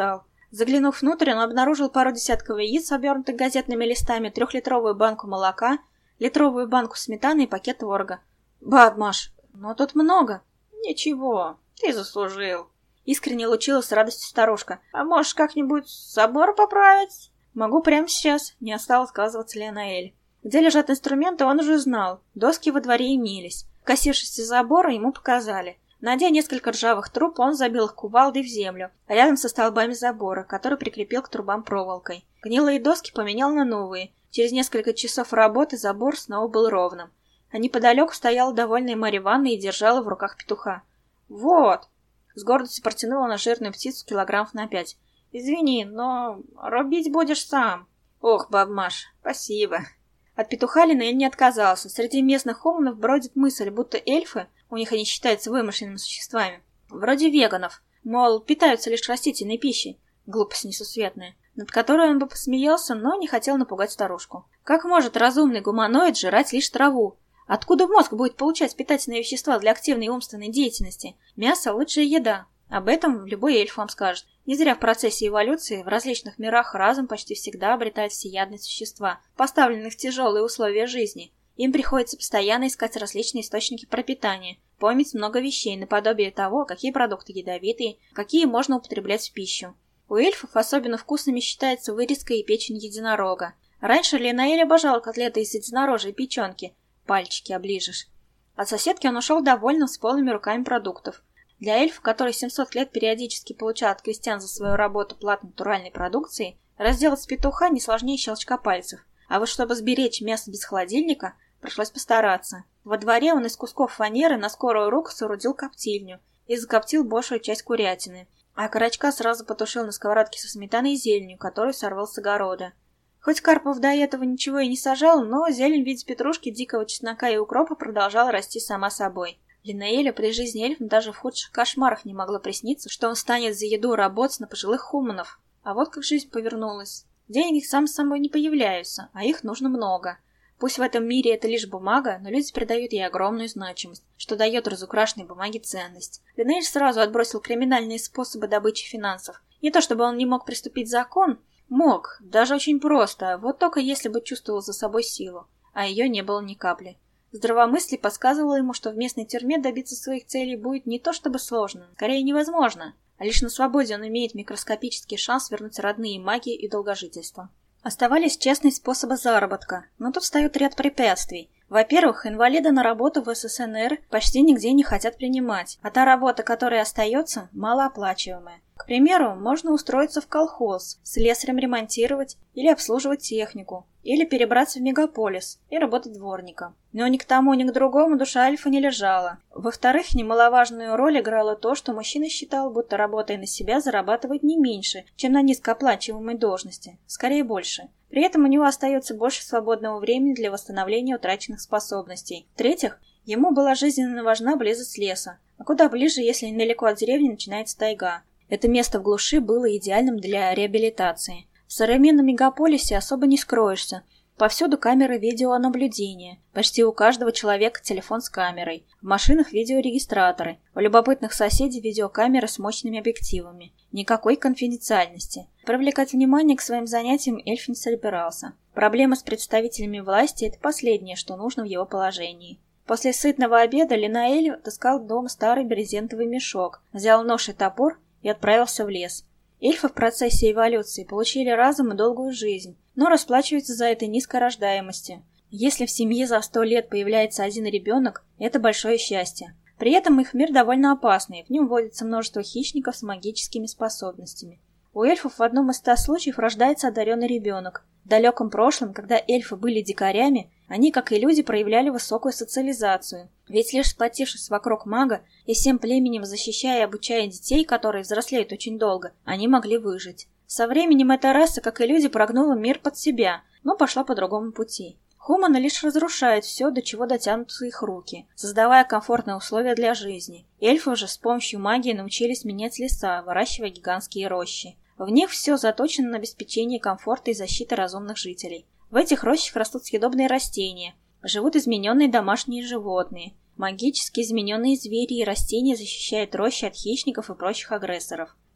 Заглянув внутрь, он обнаружил пару десятков яиц, обернутых газетными листами, трехлитровую банку молока, литровую банку сметаны и пакет творога. «Баб, Маш, но тут много». «Ничего, ты заслужил». Искренне лучилась с радостью старушка. «А можешь как-нибудь забор поправить?» «Могу прямо сейчас», — не стал отказываться Линаэль. Где лежат инструменты, он уже знал. Доски во дворе имелись. Косившись забора, ему показали. Найдя несколько ржавых труб, он забил их кувалдой в землю, рядом со столбами забора, который прикрепил к трубам проволокой. Гнилые доски поменял на новые. Через несколько часов работы забор снова был ровным. А неподалеку стояла довольная Марья Ивановна и держала в руках петуха. «Вот!» — с гордостью протянула на жирную птицу килограммов на пять. «Извини, но рубить будешь сам». «Ох, баб Маш, спасибо». От петуха Линаэль не отказался. Среди местных хуманов бродит мысль, будто эльфы, у них они считаются вымышленными существами, вроде веганов, мол, питаются лишь растительной пищей. Глупость несусветная, над которой он бы посмеялся, но не хотел напугать старушку. Как может разумный гуманоид жрать лишь траву? Откуда мозг будет получать питательные вещества для активной умственной деятельности? Мясо – лучшая еда. Об этом любой эльф вам скажет. Не зря в процессе эволюции в различных мирах разум почти всегда обретает всеядные существа, поставленных в тяжелые условия жизни. Им приходится постоянно искать различные источники пропитания, помнить много вещей, наподобие того, какие продукты ядовитые, какие можно употреблять в пищу. У эльфов особенно вкусными считается вырезка и печень единорога. Раньше Линаэль обожал котлеты из единорожьей печенки. Пальчики оближешь. От соседки он ушел довольным с полными руками продуктов. Для эльфа, который семьсот лет периодически получал от крестьян за свою работу плату натуральной продукции, разделать петуха не сложнее щелчка пальцев. А вот чтобы сберечь мясо без холодильника, пришлось постараться. Во дворе он из кусков фанеры на скорую руку соорудил коптильню и закоптил большую часть курятины, а окорочка сразу потушил на сковородке со сметаной и зеленью, которую сорвал с огорода. Хоть Карпов до этого ничего и не сажал, но зелень в виде петрушки, дикого чеснока и укропа продолжала расти сама собой. Линаэлю при жизни эльфам даже в худших кошмарах не могло присниться, что он станет за еду работать на пожилых хуманов. А вот как жизнь повернулась. Деньги сам собой не появляются, а их нужно много. Пусть в этом мире это лишь бумага, но люди придают ей огромную значимость, что дает разукрашенной бумаге ценность. Линаэль сразу отбросил криминальные способы добычи финансов. Не то чтобы он не мог приступить закон, мог, даже очень просто, вот только если бы чувствовал за собой силу, а ее не было ни капли. Здравомыслие подсказывало ему, что в местной тюрьме добиться своих целей будет не то чтобы сложно, скорее невозможно, а лишь на свободе он имеет микроскопический шанс вернуть родные магии и долгожительство. Оставались честные способы заработка, но тут встает ряд препятствий. Во-первых, инвалиды на работу в СССР почти нигде не хотят принимать, а та работа, которая остается, малооплачиваемая. К примеру, можно устроиться в колхоз, слесарем ремонтировать или обслуживать технику, или перебраться в мегаполис и работать дворником. Но ни к тому, ни к другому душа эльфа не лежала. Во-вторых, немаловажную роль играло то, что мужчина считал, будто работая на себя зарабатывает не меньше, чем на низкооплачиваемой должности, скорее больше. При этом у него остается больше свободного времени для восстановления утраченных способностей. В-третьих, ему была жизненно важна близость леса, а куда ближе, если недалеко от деревни начинается тайга. Это место в глуши было идеальным для реабилитации. В современном мегаполисе особо не скроешься. Повсюду камеры видеонаблюдения. Почти у каждого человека телефон с камерой. В машинах видеорегистраторы. У любопытных соседей видеокамеры с мощными объективами. Никакой конфиденциальности. Привлекать внимание к своим занятиям эльф не собирался. Проблема с представителями власти – это последнее, что нужно в его положении. После сытного обеда Линаэль отыскал дома старый брезентовый мешок, взял нож и топор и отправился в лес. Эльфы в процессе эволюции получили разум и долгую жизнь, но расплачиваются за это низкой рождаемостью. Если в семье за сто лет появляется один ребенок, это большое счастье. При этом их мир довольно опасный, в нем водится множество хищников с магическими способностями. У эльфов в одном из ста случаев рождается одаренный ребенок. В далеком прошлом, когда эльфы были дикарями, они, как и люди, проявляли высокую социализацию. Ведь лишь сплотившись вокруг мага и всем племенем защищая и обучая детей, которые взрослеют очень долго, они могли выжить. Со временем эта раса, как и люди, прогнула мир под себя, но пошла по другому пути. Хуманы лишь разрушают все, до чего дотянутся их руки, создавая комфортные условия для жизни. Эльфы же с помощью магии научились менять леса, выращивая гигантские рощи. В них все заточено на обеспечение комфорта и защиты разумных жителей. В этих рощах растут съедобные растения, живут измененные домашние животные. Магически измененные звери и растения защищают рощи от хищников и прочих агрессоров.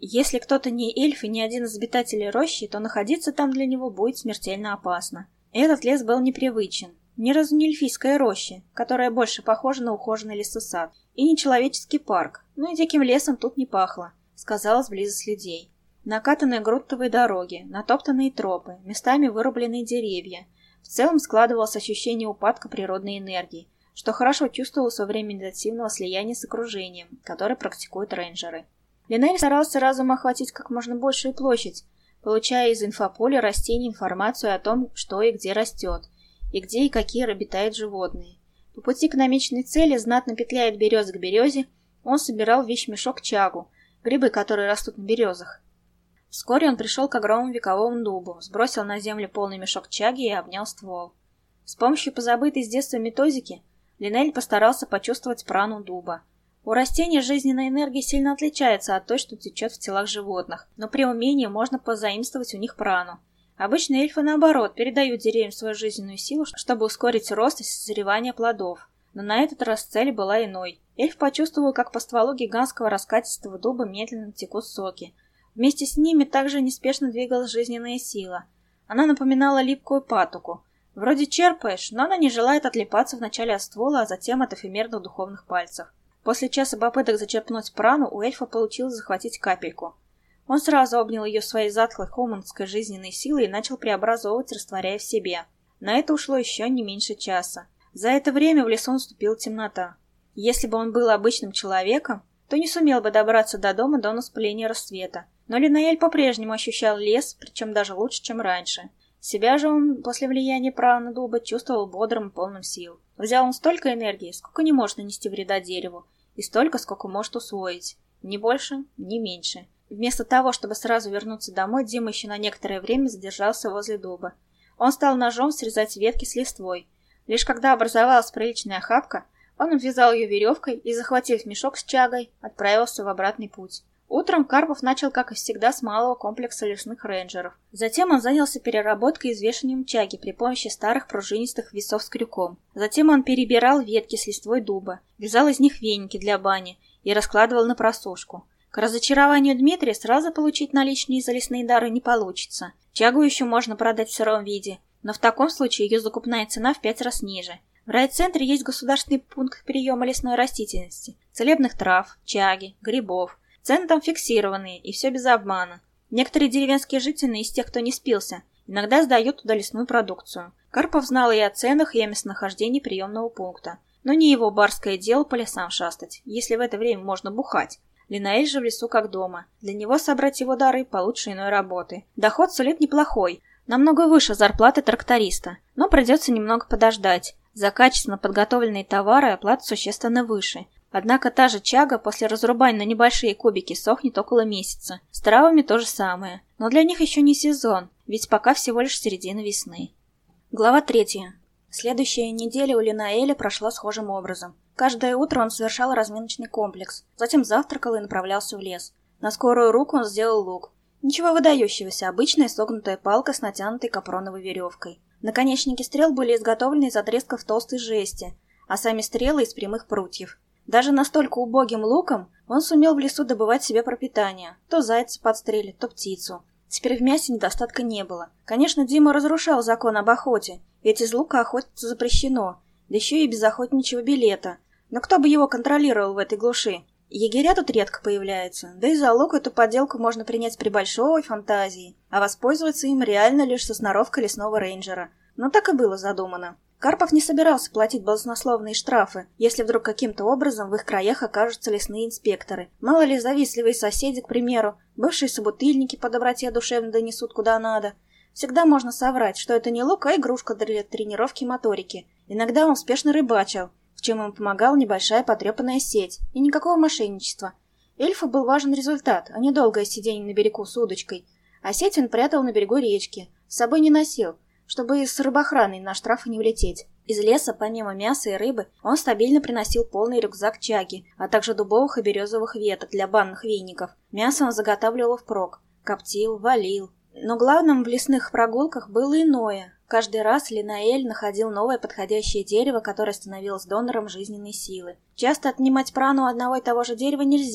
Если кто-то не эльф и не один из обитателей рощи, то находиться там для него будет смертельно опасно. Этот лес был непривычен. Ни разу не эльфийская роща, которая больше похожа на ухоженный лесосад, и не человеческий парк, но и диким лесом тут не пахло, сказалась близость людей. Накатанные грунтовые дороги, натоптанные тропы, местами вырубленные деревья. В целом складывалось ощущение упадка природной энергии, что хорошо чувствовалось во время медитативного слияния с окружением, которое практикуют рейнджеры. Линель старался разум охватить как можно большую площадь, получая из инфополя растений информацию о том, что и где растет, и где и какие обитают животные. По пути к намеченной цели, знатно петляя от березы к березе, он собирал в вещмешок чагу, грибы, которые растут на березах. Вскоре он пришел к огромному вековому дубу, сбросил на землю полный мешок чаги и обнял ствол. С помощью позабытой с детства методики Линель постарался почувствовать прану дуба. У растений жизненная энергия сильно отличается от той, что течет в телах животных, но при умении можно позаимствовать у них прану. Обычно эльфы, наоборот, передают деревьям свою жизненную силу, чтобы ускорить рост и созревание плодов. Но на этот раз цель была иной. Эльф почувствовал, как по стволу гигантского раскатистого дуба медленно текут соки. Вместе с ними также неспешно двигалась жизненная сила. Она напоминала липкую патоку. Вроде черпаешь, но она не желает отлипаться вначале от ствола, а затем от эфемерных духовных пальцев. После часа попыток зачерпнуть прану у эльфа получилось захватить капельку. Он сразу обнял ее своей затхлой хоманской жизненной силой и начал преобразовывать, растворяя в себе. На это ушло еще не меньше часа. За это время в лесу наступила темнота. Если бы он был обычным человеком, то не сумел бы добраться до дома до наступления рассвета. Но Линаэль по-прежнему ощущал лес, причем даже лучше, чем раньше. Себя же он после влияния праны дуба чувствовал бодрым и полным сил. Взял он столько энергии, сколько не может нанести вреда дереву, и столько, сколько может усвоить. Ни больше, ни меньше. Вместо того, чтобы сразу вернуться домой, Дима еще на некоторое время задержался возле дуба. Он стал ножом срезать ветки с листвой. Лишь когда образовалась приличная охапка, он обвязал ее веревкой и, захватив мешок с чагой, отправился в обратный путь. Утром Карпов начал, как и всегда, с малого комплекса лесных рейнджеров. Затем он занялся переработкой и взвешиванием чаги при помощи старых пружинистых весов с крюком. Затем он перебирал ветки с листвой дуба, вязал из них веники для бани и раскладывал на просушку. К разочарованию Дмитрия сразу получить наличные за лесные дары не получится. Чагу еще можно продать в сыром виде, но в таком случае ее закупная цена в пять раз ниже. В райцентре есть государственный пункт приема лесной растительности, целебных трав, чаги, грибов. Цены там фиксированные, и все без обмана. Некоторые деревенские жители из тех, кто не спился, иногда сдают туда лесную продукцию. Карпов знал и о ценах, и о местонахождении приемного пункта. Но не его барское дело по лесам шастать, если в это время можно бухать. Линаэль же в лесу как дома. Для него собрать его дары получше иной работы. Доход сулит неплохой, намного выше зарплаты тракториста, но придется немного подождать. За качественно подготовленные товары оплата существенно выше. Однако та же чага после разрубания на небольшие кубики сохнет около месяца. С травами то же самое. Но для них еще не сезон, ведь пока всего лишь середина весны. Глава третья. Следующая неделя у Линаэля прошла схожим образом. Каждое утро он совершал разминочный комплекс, затем завтракал и направлялся в лес. На скорую руку он сделал лук. Ничего выдающегося, обычная согнутая палка с натянутой капроновой веревкой. Наконечники стрел были изготовлены из отрезков толстой жести, а сами стрелы из прямых прутьев. Даже настолько убогим луком он сумел в лесу добывать себе пропитание. То зайца подстрелить, то птицу. Теперь в мясе недостатка не было. Конечно, Дима разрушал закон об охоте, ведь из лука охотиться запрещено, да еще и без охотничьего билета. Но кто бы его контролировал в этой глуши? Егеря тут редко появляются, да и за лук эту подделку можно принять при большой фантазии, а воспользоваться им реально лишь со сноровкой лесного рейнджера. Но так и было задумано. Карпов не собирался платить баснословные штрафы, если вдруг каким-то образом в их краях окажутся лесные инспекторы. Мало ли завистливые соседи, к примеру, бывшие собутыльники по доброте душевно донесут куда надо. Всегда можно соврать, что это не лук, а игрушка для тренировки моторики. Иногда он успешно рыбачил, в чем ему помогала небольшая потрепанная сеть, и никакого мошенничества. Эльфу был важен результат, а не долгое сидение на берегу с удочкой. А сеть он прятал на берегу речки, с собой не носил, чтобы с рыбохраной на штрафы не улететь. Из леса, помимо мяса и рыбы, он стабильно приносил полный рюкзак чаги, а также дубовых и березовых веток для банных веников. Мясо он заготавливал впрок, коптил, валил. Но главным в лесных прогулках было иное. Каждый раз Линаэль находил новое подходящее дерево, которое становилось донором жизненной силы. Часто отнимать прану одного и того же дерева нельзя,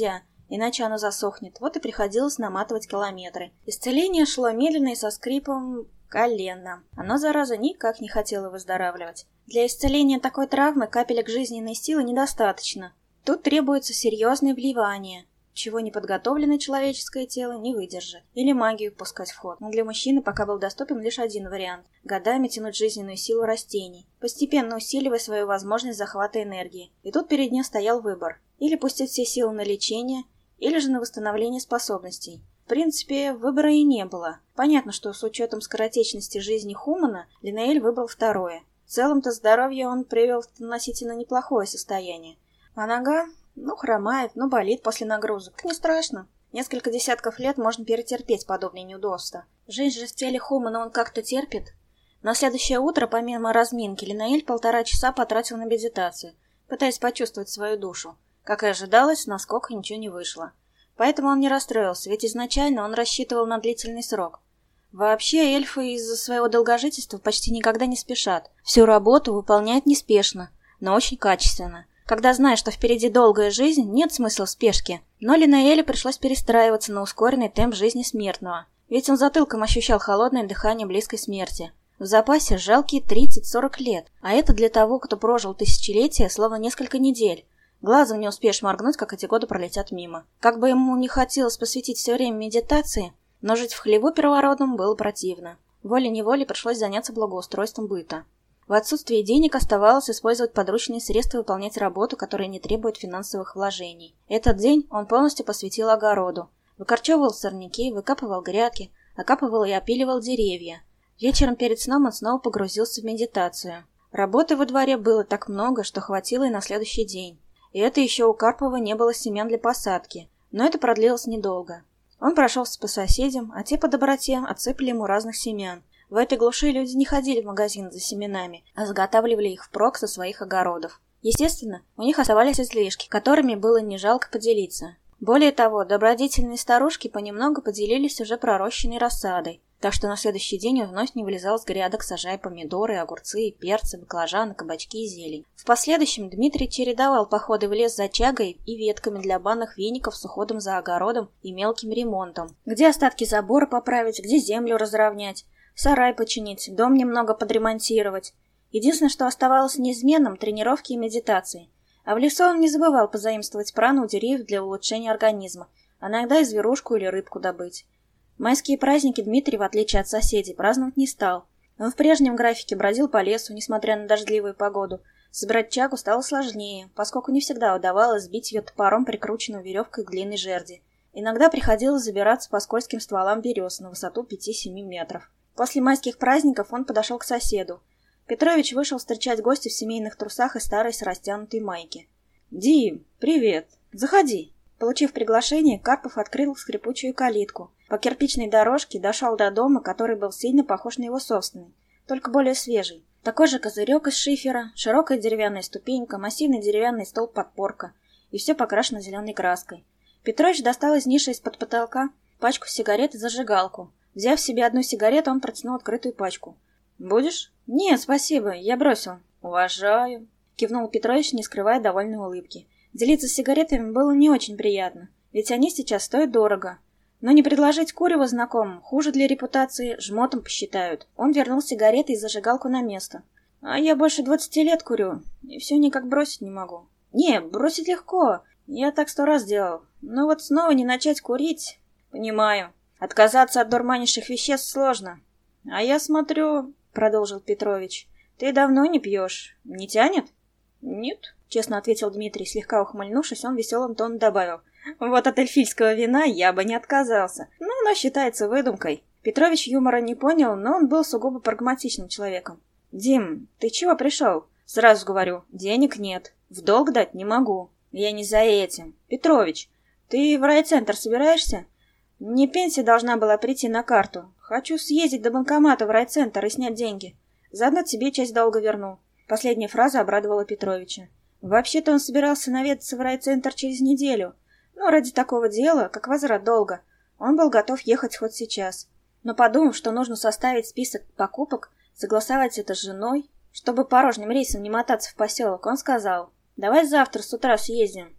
иначе оно засохнет. Вот и приходилось наматывать километры. Исцеление шло медленно и со скрипом колена. Оно, зараза, никак не хотело выздоравливать. Для исцеления такой травмы капелек жизненной силы недостаточно. Тут требуется серьезное вливание, чего неподготовленное человеческое тело не выдержит. Или магию пускать в ход. Но для мужчины пока был доступен лишь один вариант – годами тянуть жизненную силу растений, постепенно усиливая свою возможность захвата энергии. И тут перед ним стоял выбор – или пустить все силы на лечение, или же на восстановление способностей. В принципе, выбора и не было. Понятно, что с учетом скоротечности жизни Хумана, Линаэль выбрал второе. В целом-то здоровье он привел в относительно неплохое состояние. А нога? Ну, хромает, но болит после нагрузок. Не страшно. Несколько десятков лет можно перетерпеть подобные неудобства. Жизнь же в теле Хумана он как-то терпит. На следующее утро, помимо разминки, Линаэль полтора часа потратил на медитацию, пытаясь почувствовать свою душу. Как и ожидалось, наскока ничего не вышло. Поэтому он не расстроился, ведь изначально он рассчитывал на длительный срок. Вообще, эльфы из-за своего долгожительства почти никогда не спешат. Всю работу выполняют неспешно, но очень качественно. Когда знаешь, что впереди долгая жизнь, нет смысла в спешке. Но Линаэлю пришлось перестраиваться на ускоренный темп жизни смертного. Ведь он затылком ощущал холодное дыхание близкой смерти. В запасе жалкие тридцать-сорок лет, а это для того, кто прожил тысячелетия, словно несколько недель. Глазом не успеешь моргнуть, как эти годы пролетят мимо. Как бы ему не хотелось посвятить все время медитации, но жить в хлеву первородном было противно. Волей-неволей пришлось заняться благоустройством быта. В отсутствие денег оставалось использовать подручные средства и выполнять работу, которая не требует финансовых вложений. Этот день он полностью посвятил огороду. Выкорчевывал сорняки, выкапывал грядки, окапывал и опиливал деревья. Вечером перед сном он снова погрузился в медитацию. Работы во дворе было так много, что хватило и на следующий день. И это еще у Карпова не было семян для посадки. Но это продлилось недолго. Он прошелся по соседям, а те по доброте отсыпали ему разных семян. В этой глуши люди не ходили в магазин за семенами, а заготавливали их впрок со своих огородов. Естественно, у них оставались излишки, которыми было не жалко поделиться. Более того, добродетельные старушки понемногу поделились уже пророщенной рассадой, так что на следующий день он вновь не вылезал с грядок, сажая помидоры, огурцы, перцы, баклажаны, кабачки и зелень. В последующем Дмитрий чередовал походы в лес за тягой и ветками для банных веников с уходом за огородом и мелким ремонтом. Где остатки забора поправить, где землю разровнять, сарай починить, дом немного подремонтировать. Единственное, что оставалось неизменным – тренировки и медитации. А в лесу он не забывал позаимствовать праны у деревьев для улучшения организма, а иногда и зверушку или рыбку добыть. Майские праздники Дмитрий, в отличие от соседей, праздновать не стал. Он в прежнем графике бродил по лесу, несмотря на дождливую погоду. Собирать чагу стало сложнее, поскольку не всегда удавалось сбить ее топором, прикрученным веревкой к длинной жерди. Иногда приходилось забираться по скользким стволам берез на высоту пяти-семи метров. После майских праздников он подошел к соседу. Петрович вышел встречать гостя в семейных трусах и старой с растянутой майке. «Дим, привет! Заходи!» Получив приглашение, Карпов открыл скрипучую калитку. По кирпичной дорожке дошел до дома, который был сильно похож на его собственный, только более свежий. Такой же козырек из шифера, широкая деревянная ступенька, массивный деревянный столб-подпорка, и все покрашено зеленой краской. Петрович достал из ниши из-под потолка пачку сигарет и зажигалку. Взяв себе одну сигарету, он протянул открытую пачку. «Будешь?» «Нет, спасибо, я бросил». «Уважаю», — кивнул Петрович, не скрывая довольной улыбки. Делиться сигаретами было не очень приятно, ведь они сейчас стоят дорого. Но не предложить курево знакомым хуже для репутации, жмотом посчитают. Он вернул сигареты и зажигалку на место. «А я больше двадцати лет курю, и все никак бросить не могу». «Не, бросить легко, я так сто раз делал. Но вот снова не начать курить...» «Понимаю. Отказаться от дурманящих веществ сложно». «А я смотрю...» — продолжил Петрович. «Ты давно не пьешь. Не тянет?» «Нет», — честно ответил Дмитрий. Слегка ухмыльнувшись, он веселым тоном добавил. «Вот от эльфийского вина я бы не отказался. Но оно считается выдумкой». Петрович юмора не понял, но он был сугубо прагматичным человеком. «Дим, ты чего пришел?» «Сразу говорю, денег нет. В долг дать не могу. Я не за этим. Петрович, ты в райцентр собираешься?» «Мне пенсия должна была прийти на карту. Хочу съездить до банкомата в райцентр и снять деньги. Заодно тебе часть долга верну». Последняя фраза обрадовала Петровича. Вообще-то он собирался наведаться в райцентр через неделю. Но ради такого дела, как возврат долга, он был готов ехать хоть сейчас. Но подумав, что нужно составить список покупок, согласовать это с женой, чтобы порожним рейсом не мотаться в поселок, он сказал: «Давай завтра с утра съездим.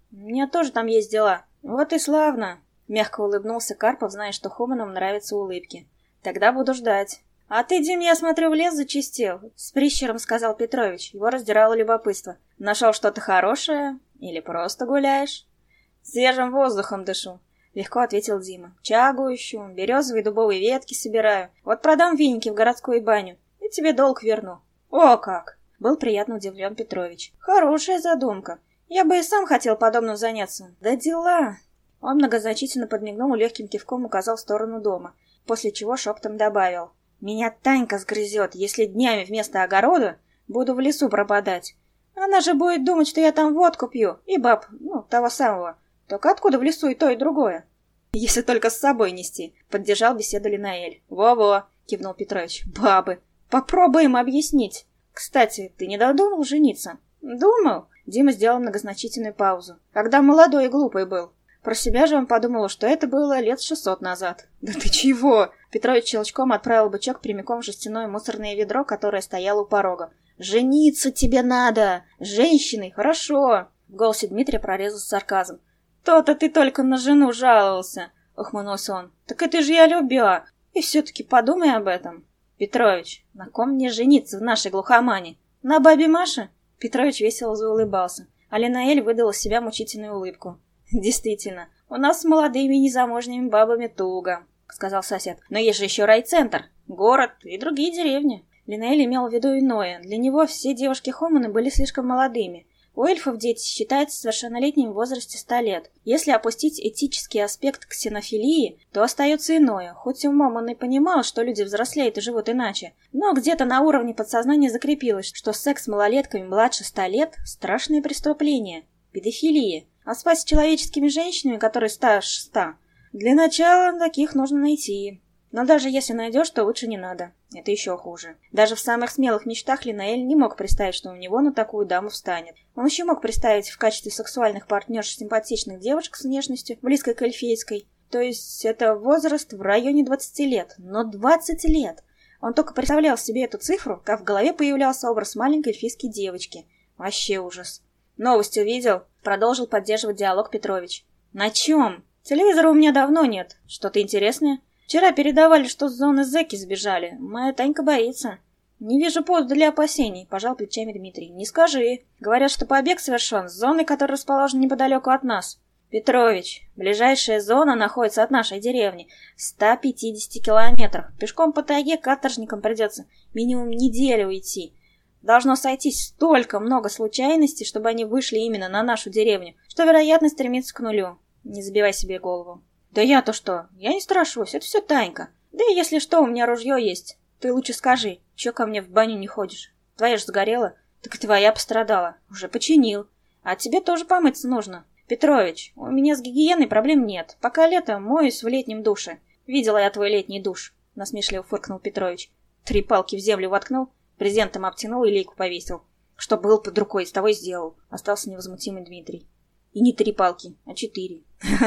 У меня тоже там есть дела. Вот и славно. Мягко улыбнулся Карпов, зная, что Хомановым нравятся улыбки. Тогда буду ждать. А ты, Дим, я смотрю, в лес зачистил. С прищером сказал Петрович. Его раздирало любопытство. Нашел что-то хорошее? Или просто гуляешь? Свежим воздухом дышу. Легко ответил Дима. Чагу ищу, березовые и дубовые ветки собираю. Вот продам веники в городскую баню и тебе долг верну. О как! Был приятно удивлен Петрович. Хорошая задумка. Я бы и сам хотел подобным заняться. Да дела. Он многозначительно подмигнул и легким кивком указал в сторону дома, после чего шептом добавил. Меня Танька сгрызет, если днями вместо огорода буду в лесу пропадать. Она же будет думать, что я там водку пью, и баб, ну, того самого. Только откуда в лесу и то, и другое? Если только с собой нести, поддержал беседу Линаэль. Во-во, кивнул Петрович. Бабы. Попробуем объяснить. Кстати, ты не додумал жениться? Думал. Дима сделал многозначительную паузу. Когда молодой и глупый был. Про себя же он подумал, что это было лет шестьсот назад. Да ты чего? Петрович щелчком отправил бычок прямиком в жестяное мусорное ведро, которое стояло у порога. «Жениться тебе надо! Женщиной, хорошо!» В голосе Дмитрия прорезался сарказм. «То-то ты только на жену жаловался!» — ухмыльнулся он. «Так это же я любя! И все-таки подумай об этом!» «Петрович, на ком мне жениться в нашей глухомане? На бабе Маше?» Петрович весело заулыбался, а Линаэль выдала из себя мучительную улыбку. «Действительно, у нас с молодыми незамужними бабами туго», — сказал сосед. «Но есть же еще райцентр, город и другие деревни». Линаэль имел в виду иное. Для него все девушки Хоманы были слишком молодыми. У эльфов дети считаются совершеннолетними в возрасте ста лет. Если опустить этический аспект ксенофилии, то остается иное. Хоть умом он и понимал, что люди взрослеют и живут иначе, но где-то на уровне подсознания закрепилось, что секс с малолетками младше ста лет – страшное преступление. Педофилия. А спать с человеческими женщинами, которые старше ста, для начала таких нужно найти. Но даже если найдешь, то лучше не надо. Это еще хуже. Даже в самых смелых мечтах Линаэль не мог представить, что у него на такую даму встанет. Он еще мог представить в качестве сексуальных партнерш симпатичных девушек с внешностью, близкой к эльфийской. То есть это возраст в районе двадцати лет. Но двадцать лет! Он только представлял себе эту цифру, как в голове появлялся образ маленькой эльфийской девочки. Вообще ужас. «Новости увидел?» — продолжил поддерживать диалог Петрович. «На чем? Телевизора у меня давно нет. Что-то интересное? Вчера передавали, что с зоны зэки сбежали. Моя Танька боится». «Не вижу повода для опасений», — пожал плечами Дмитрий. «Не скажи. Говорят, что побег совершен с зоны, которая расположена неподалеку от нас». «Петрович, ближайшая зона находится от нашей деревни в ста пятидесяти километрах. Пешком по тайге каторжникам придется минимум неделю идти. Должно сойтись столько много случайностей, чтобы они вышли именно на нашу деревню, что вероятность стремится к нулю. Не забивай себе голову». «Да я-то что? Я не страшусь, это все Танька. Да и если что, у меня ружье есть. Ты лучше скажи, че ко мне в баню не ходишь? Твоя же сгорела. Так и твоя пострадала. Уже починил. А тебе тоже помыться нужно. Петрович, у меня с гигиеной проблем нет. Пока лето, моюсь в летнем душе. Видела я твой летний душ», — насмешливо фыркнул Петрович. Три палки в землю воткнул, брезентом обтянул и лейку повесил. Что был под рукой, с того и сделал. Остался невозмутимый Дмитрий. И не три палки, а четыре.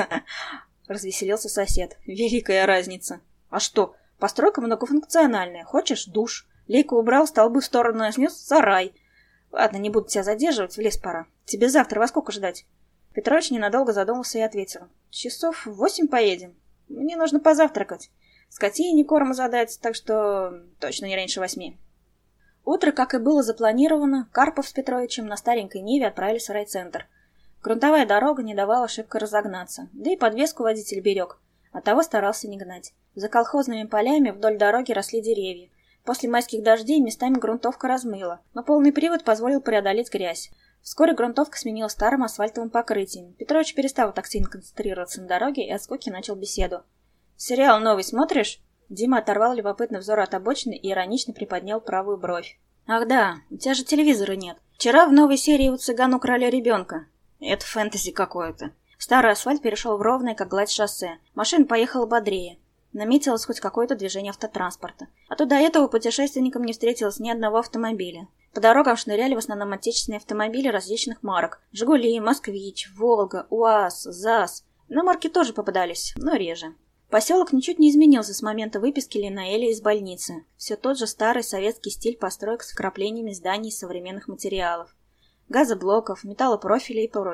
Развеселился сосед. Великая разница. А что, постройка многофункциональная. Хочешь — душ. Лейку убрал, столбы в сторону снес — сарай. Ладно, не буду тебя задерживать, в лес пора. Тебе завтра во сколько ждать? Петрович ненадолго задумался и ответил. Часов в восемь поедем. Мне нужно позавтракать. Скотине корм задать, так что точно не раньше восьми. Утро, как и было запланировано, Карпов с Петровичем на старенькой Ниве отправились в райцентр. Грунтовая дорога не давала шибко разогнаться, да и подвеску водитель берег, оттого старался не гнать. За колхозными полями вдоль дороги росли деревья. После майских дождей местами грунтовка размыла, но полный привод позволил преодолеть грязь. Вскоре грунтовка сменилась старым асфальтовым покрытием. Петрович перестал так сильно концентрироваться на дороге и от скуки начал беседу. «Сериал новый смотришь?» Дима оторвал любопытный взор от обочины и иронично приподнял правую бровь. «Ах да, у тебя же телевизора нет. Вчера в новой серии у цыган украли ребенка». «Это фэнтези какое-то». Старый асфальт перешел в ровное, как гладь шоссе. Машина поехала бодрее. Наметилось хоть какое-то движение автотранспорта. А то до этого путешественникам не встретилось ни одного автомобиля. По дорогам шныряли в основном отечественные автомобили различных марок. «Жигули», «Москвич», «Волга», «УАЗ», «ЗАЗ». На марки тоже попадались, но реже. Поселок ничуть не изменился с момента выписки Линаэля из больницы. Все тот же старый советский стиль построек с вкраплениями зданий из современных материалов. Газоблоков, металлопрофиля и прочих.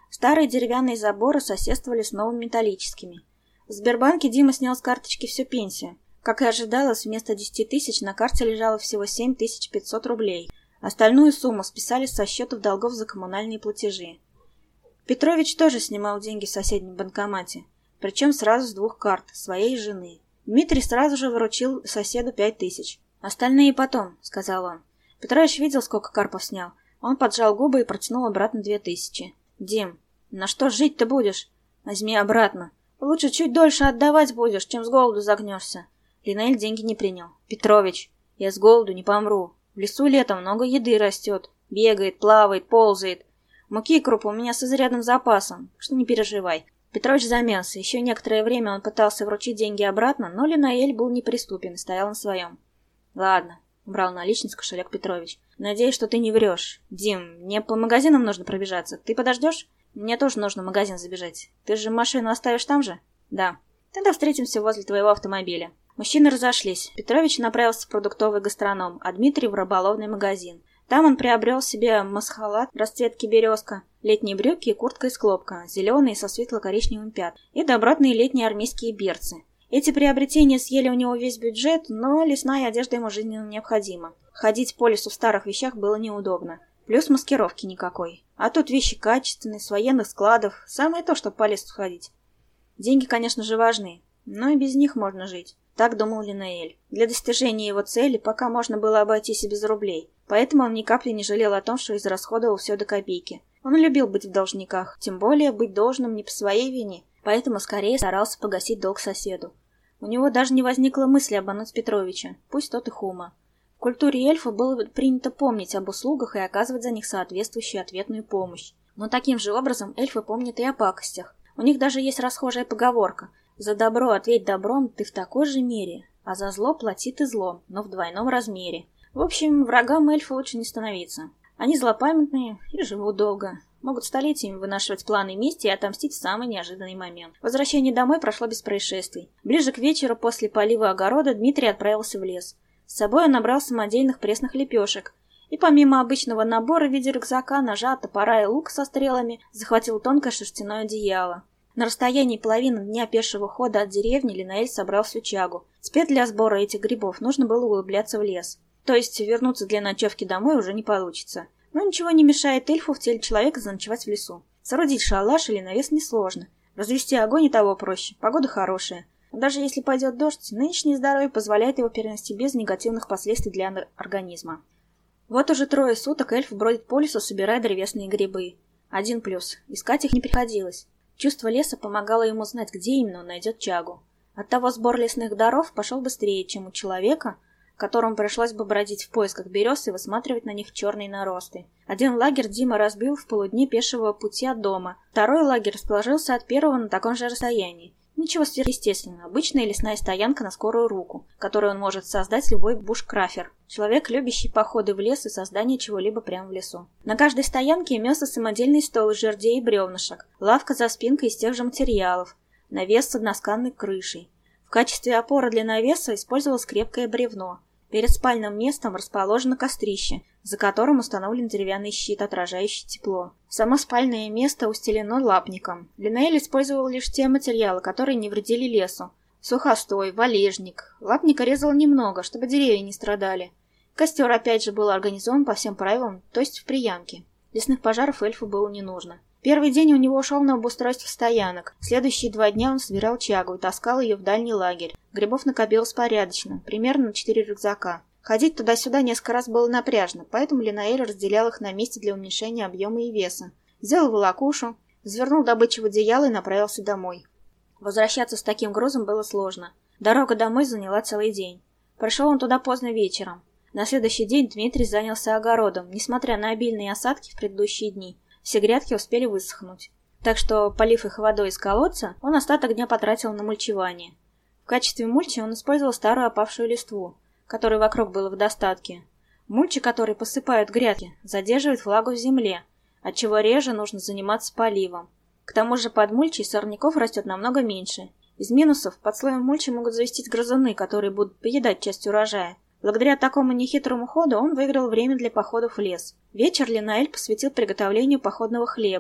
Старые деревянные заборы соседствовали с новыми металлическими. В Сбербанке Дима снял с карточки всю пенсию. Как и ожидалось, вместо десяти тысяч на карте лежало всего семь тысяч пятьсот рублей. Остальную сумму списали со счетов долгов за коммунальные платежи. Петрович тоже снимал деньги в соседнем банкомате, причем сразу с двух карт, своей и жены. Дмитрий сразу же выручил соседу пять тысяч. «Остальные потом», — сказал он. Петрович видел, сколько Карпов снял. Он поджал губы и протянул обратно две тысячи. «Дим, на что жить-то будешь? Возьми обратно. Лучше чуть дольше отдавать будешь, чем с голоду загнешься». Линаэль деньги не принял. «Петрович, я с голоду не помру. В лесу летом много еды растет. Бегает, плавает, ползает. Муки и крупы у меня с изрядным запасом, что не переживай». Петрович замялся. Еще некоторое время он пытался вручить деньги обратно, но Линаэль был неприступен и стоял на своем. «Ладно», — убрал наличность кошелек Петрович. «Надеюсь, что ты не врешь. Дим, мне по магазинам нужно пробежаться. Ты подождешь? Мне тоже нужно в магазин забежать. Ты же машину оставишь там же?» «Да». «Тогда встретимся возле твоего автомобиля». Мужчины разошлись. Петрович направился в продуктовый гастроном, а Дмитрий в рыболовный магазин. Там он приобрел себе масхалат расцветки березка, летние брюки и куртка из хлопка, зеленые со светло-коричневым пятном, и добротные летние армейские берцы. Эти приобретения съели у него весь бюджет, но лесная одежда ему жизненно необходима. Ходить по лесу в старых вещах было неудобно. Плюс маскировки никакой. А тут вещи качественные, с военных складов. Самое то, чтобы по лесу ходить. Деньги, конечно же, важны, но и без них можно жить. Так думал Линаэль. Для достижения его цели пока можно было обойтись и без рублей. Поэтому он ни капли не жалел о том, что израсходовал все до копейки. Он любил быть в должниках, тем более быть должным не по своей вине, поэтому скорее старался погасить долг соседу. У него даже не возникло мысли обмануть Петровича, пусть тот и хума. В культуре эльфа было принято помнить об услугах и оказывать за них соответствующую ответную помощь. Но таким же образом эльфы помнят и о пакостях. У них даже есть расхожая поговорка: «За добро ответь добром ты в такой же мере, а за зло плати ты злом, но в двойном размере». В общем, врагам эльфа лучше не становиться. Они злопамятные и живут долго. Могут столетиями вынашивать планы мести и отомстить в самый неожиданный момент. Возвращение домой прошло без происшествий. Ближе к вечеру после полива огорода Дмитрий отправился в лес. С собой он набрал самодельных пресных лепешек. И помимо обычного набора в виде рюкзака, ножа, топора и лука со стрелами, захватил тонкое шерстяное одеяло. На расстоянии половины дня пешего хода от деревни Линаэль собрал всю чагу. Теперь для сбора этих грибов нужно было углубляться в лес. То есть вернуться для ночевки домой уже не получится. Но ничего не мешает эльфу в теле человека заночевать в лесу. Соорудить шалаш или навес несложно. Развести огонь и того проще. Погода хорошая. Даже если пойдет дождь, нынешнее здоровье позволяет его перенести без негативных последствий для организма. Вот уже трое суток эльф бродит по лесу, собирая древесные грибы. Один плюс. Искать их не приходилось. Чувство леса помогало ему знать, где именно он найдет чагу. Оттого сбор лесных даров пошел быстрее, чем у человека, которому пришлось бы бродить в поисках берез и высматривать на них черные наросты. Один лагерь Дима разбил в полудне пешего пути от дома. Второй лагерь расположился от первого на таком же расстоянии. Ничего сверхъестественного, обычная лесная стоянка на скорую руку, которую он может создать любой бушкрафер. Человек, любящий походы в лес и создание чего-либо прямо в лесу. На каждой стоянке имелся самодельный стол из жердей и бревнышек, лавка за спинкой из тех же материалов, навес с односкатной крышей. В качестве опоры для навеса использовалось крепкое бревно. Перед спальным местом расположено кострище, за которым установлен деревянный щит, отражающий тепло. Само спальное место устелено лапником. Линаэль использовал лишь те материалы, которые не вредили лесу. Сухостой, валежник. Лапника резал немного, чтобы деревья не страдали. Костер опять же был организован по всем правилам, то есть в приямке. Лесных пожаров эльфу было не нужно. Первый день у него ушел на обустройство стоянок. Следующие два дня он собирал чагу и таскал ее в дальний лагерь. Грибов накопилось порядочно, примерно на четыре рюкзака. Ходить туда-сюда несколько раз было напряжно, поэтому Линаэль разделял их на месте для уменьшения объема и веса. Сделал волокушу, завернул добычу в одеяло и направился домой. Возвращаться с таким грузом было сложно. Дорога домой заняла целый день. Пришел он туда поздно вечером. На следующий день Дмитрий занялся огородом, несмотря на обильные осадки в предыдущие дни. Все грядки успели высохнуть. Так что, полив их водой из колодца, он остаток дня потратил на мульчевание. В качестве мульчи он использовал старую опавшую листву, которой вокруг было в достатке. Мульчи, который посыпают грядки, задерживает влагу в земле, отчего реже нужно заниматься поливом. К тому же под мульчей сорняков растет намного меньше. Из минусов под слоем мульчи могут завестись грызуны, которые будут поедать часть урожая. Благодаря такому нехитрому ходу он выиграл время для походов в лес. Вечер Линаэль посвятил приготовлению походного хлеба.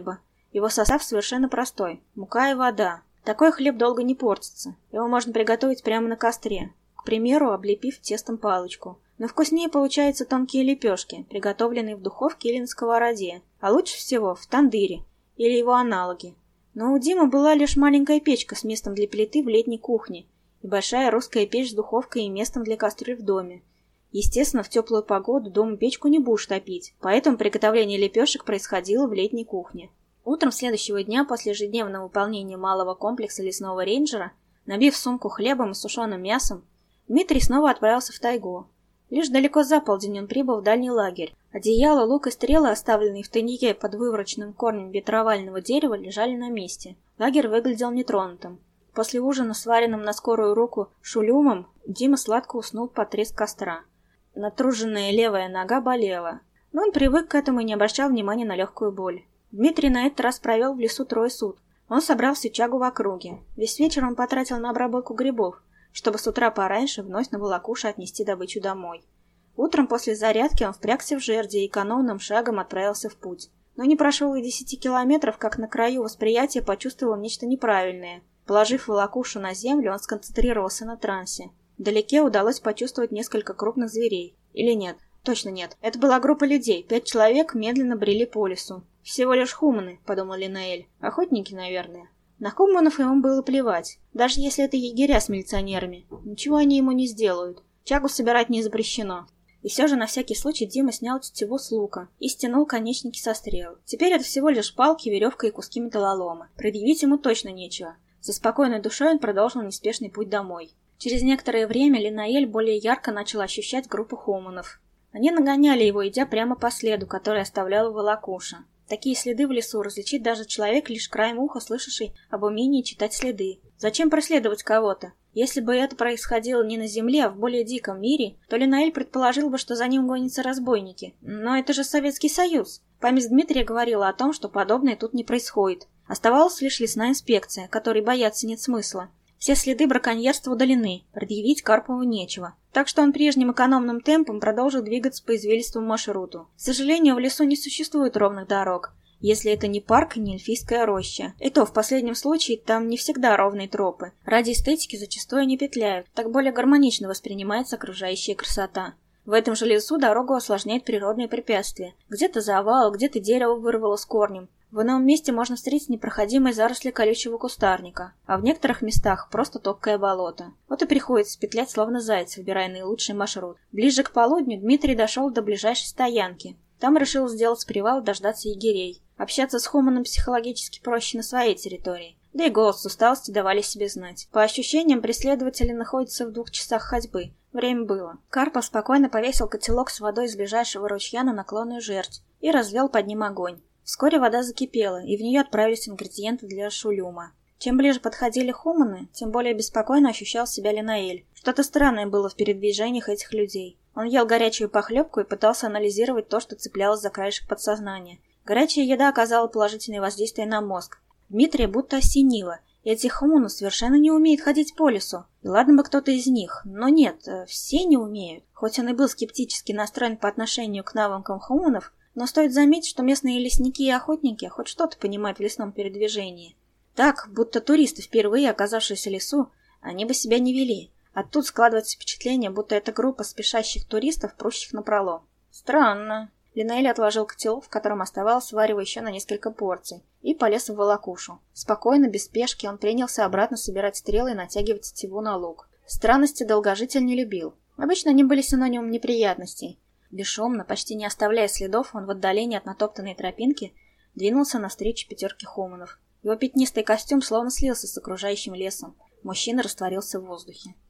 Его состав совершенно простой – мука и вода. Такой хлеб долго не портится. Его можно приготовить прямо на костре, к примеру, облепив тестом палочку. Но вкуснее получаются тонкие лепешки, приготовленные в духовке или на сковороде, а лучше всего в тандыре или его аналоги. Но у Димы была лишь маленькая печка с местом для плиты в летней кухне и большая русская печь с духовкой и местом для кастрюль в доме. Естественно, в теплую погоду дома печку не будешь топить, поэтому приготовление лепешек происходило в летней кухне. Утром следующего дня после ежедневного выполнения малого комплекса лесного рейнджера, набив сумку хлебом и сушеным мясом, Дмитрий снова отправился в тайгу. Лишь далеко за полдень он прибыл в дальний лагерь. Одеяло, лук и стрелы, оставленные в тайнике под вывороченным корнем ветровального дерева, лежали на месте. Лагерь выглядел нетронутым. После ужина, сваренным на скорую руку шулюмом, Дима сладко уснул под треск костра. Натруженная левая нога болела, но он привык к этому и не обращал внимания на легкую боль. Дмитрий на этот раз провел в лесу трое суток. Он собрал всю чагу в округе. Весь вечер он потратил на обработку грибов, чтобы с утра пораньше вновь на волокуше отнести добычу домой. Утром после зарядки он впрягся в жерди и экономным шагом отправился в путь. Но не прошел и десяти километров, как на краю восприятия почувствовал нечто неправильное. Положив волокушу на землю, он сконцентрировался на трансе. Вдалеке удалось почувствовать несколько крупных зверей. Или нет? Точно нет. Это была группа людей. Пять человек медленно брели по лесу. «Всего лишь хуманы», — подумал Линаэль. «Охотники, наверное». На хуманов ему было плевать. Даже если это егеря с милиционерами. Ничего они ему не сделают. Чагу собирать не запрещено. И все же на всякий случай Дима снял тетиву с лука и стянул конечники со стрел. Теперь это всего лишь палки, веревка и куски металлолома. Предъявить ему точно нечего. Со спокойной душой он продолжил неспешный путь домой. Через некоторое время Линаэль более ярко начал ощущать группу хуманов. Они нагоняли его, идя прямо по следу, который оставлял волокуша. Такие следы в лесу различит даже человек, лишь краем уха слышавший об умении читать следы. Зачем преследовать кого-то? Если бы это происходило не на земле, а в более диком мире, то Линаэль предположил бы, что за ним гонятся разбойники. Но это же Советский Союз. Память Дмитрия говорила о том, что подобное тут не происходит. Оставалась лишь лесная инспекция, которой бояться нет смысла. Все следы браконьерства удалены, предъявить Карпову нечего. Так что он прежним экономным темпом продолжил двигаться по извилистому маршруту. К сожалению, в лесу не существует ровных дорог, если это не парк и не эльфийская роща. И то, в последнем случае, там не всегда ровные тропы. Ради эстетики зачастую они петляют, так более гармонично воспринимается окружающая красота. В этом же лесу дорогу осложняет природные препятствия. Где-то завал, где-то дерево вырвало с корнем. В ином месте можно встретить непроходимые заросли колючего кустарника, а в некоторых местах просто топкое болото. Вот и приходится петлять словно заяц, выбирая наилучший маршрут. Ближе к полудню Дмитрий дошел до ближайшей стоянки. Там решил сделать привал и дождаться егерей. Общаться с хуманом психологически проще на своей территории. Да и голод с усталости давали себе знать. По ощущениям, преследователи находятся в двух часах ходьбы. Время было. Карпов спокойно повесил котелок с водой из ближайшего ручья на наклонную жердь и развел под ним огонь. Вскоре вода закипела, и в нее отправились ингредиенты для шулюма. Чем ближе подходили хуманы, тем более беспокойно ощущал себя Линаэль. Что-то странное было в передвижениях этих людей. Он ел горячую похлебку и пытался анализировать то, что цеплялось за краешек подсознания. Горячая еда оказала положительное воздействие на мозг. Дмитрия будто осенило. Эти хуманы совершенно не умеют ходить по лесу. И ладно бы кто-то из них, но нет, все не умеют. Хоть он и был скептически настроен по отношению к навыкам хуманов, но стоит заметить, что местные лесники и охотники хоть что-то понимают в лесном передвижении. Так, будто туристы, впервые оказавшиеся в лесу, они бы себя не вели. А тут складывается впечатление, будто это группа спешащих туристов, прущих напролом. Странно. Линаэль отложил котелок, в котором оставалось варево еще на несколько порций, и полез в волокушу. Спокойно, без спешки, он принялся обратно собирать стрелы и натягивать тетиву на лук. Странности долгожитель не любил. Обычно они были синонимом неприятностей. Бесшумно, почти не оставляя следов, он в отдалении от натоптанной тропинки двинулся навстречу пятерке хуманов. Его пятнистый костюм словно слился с окружающим лесом. Мужчина растворился в воздухе.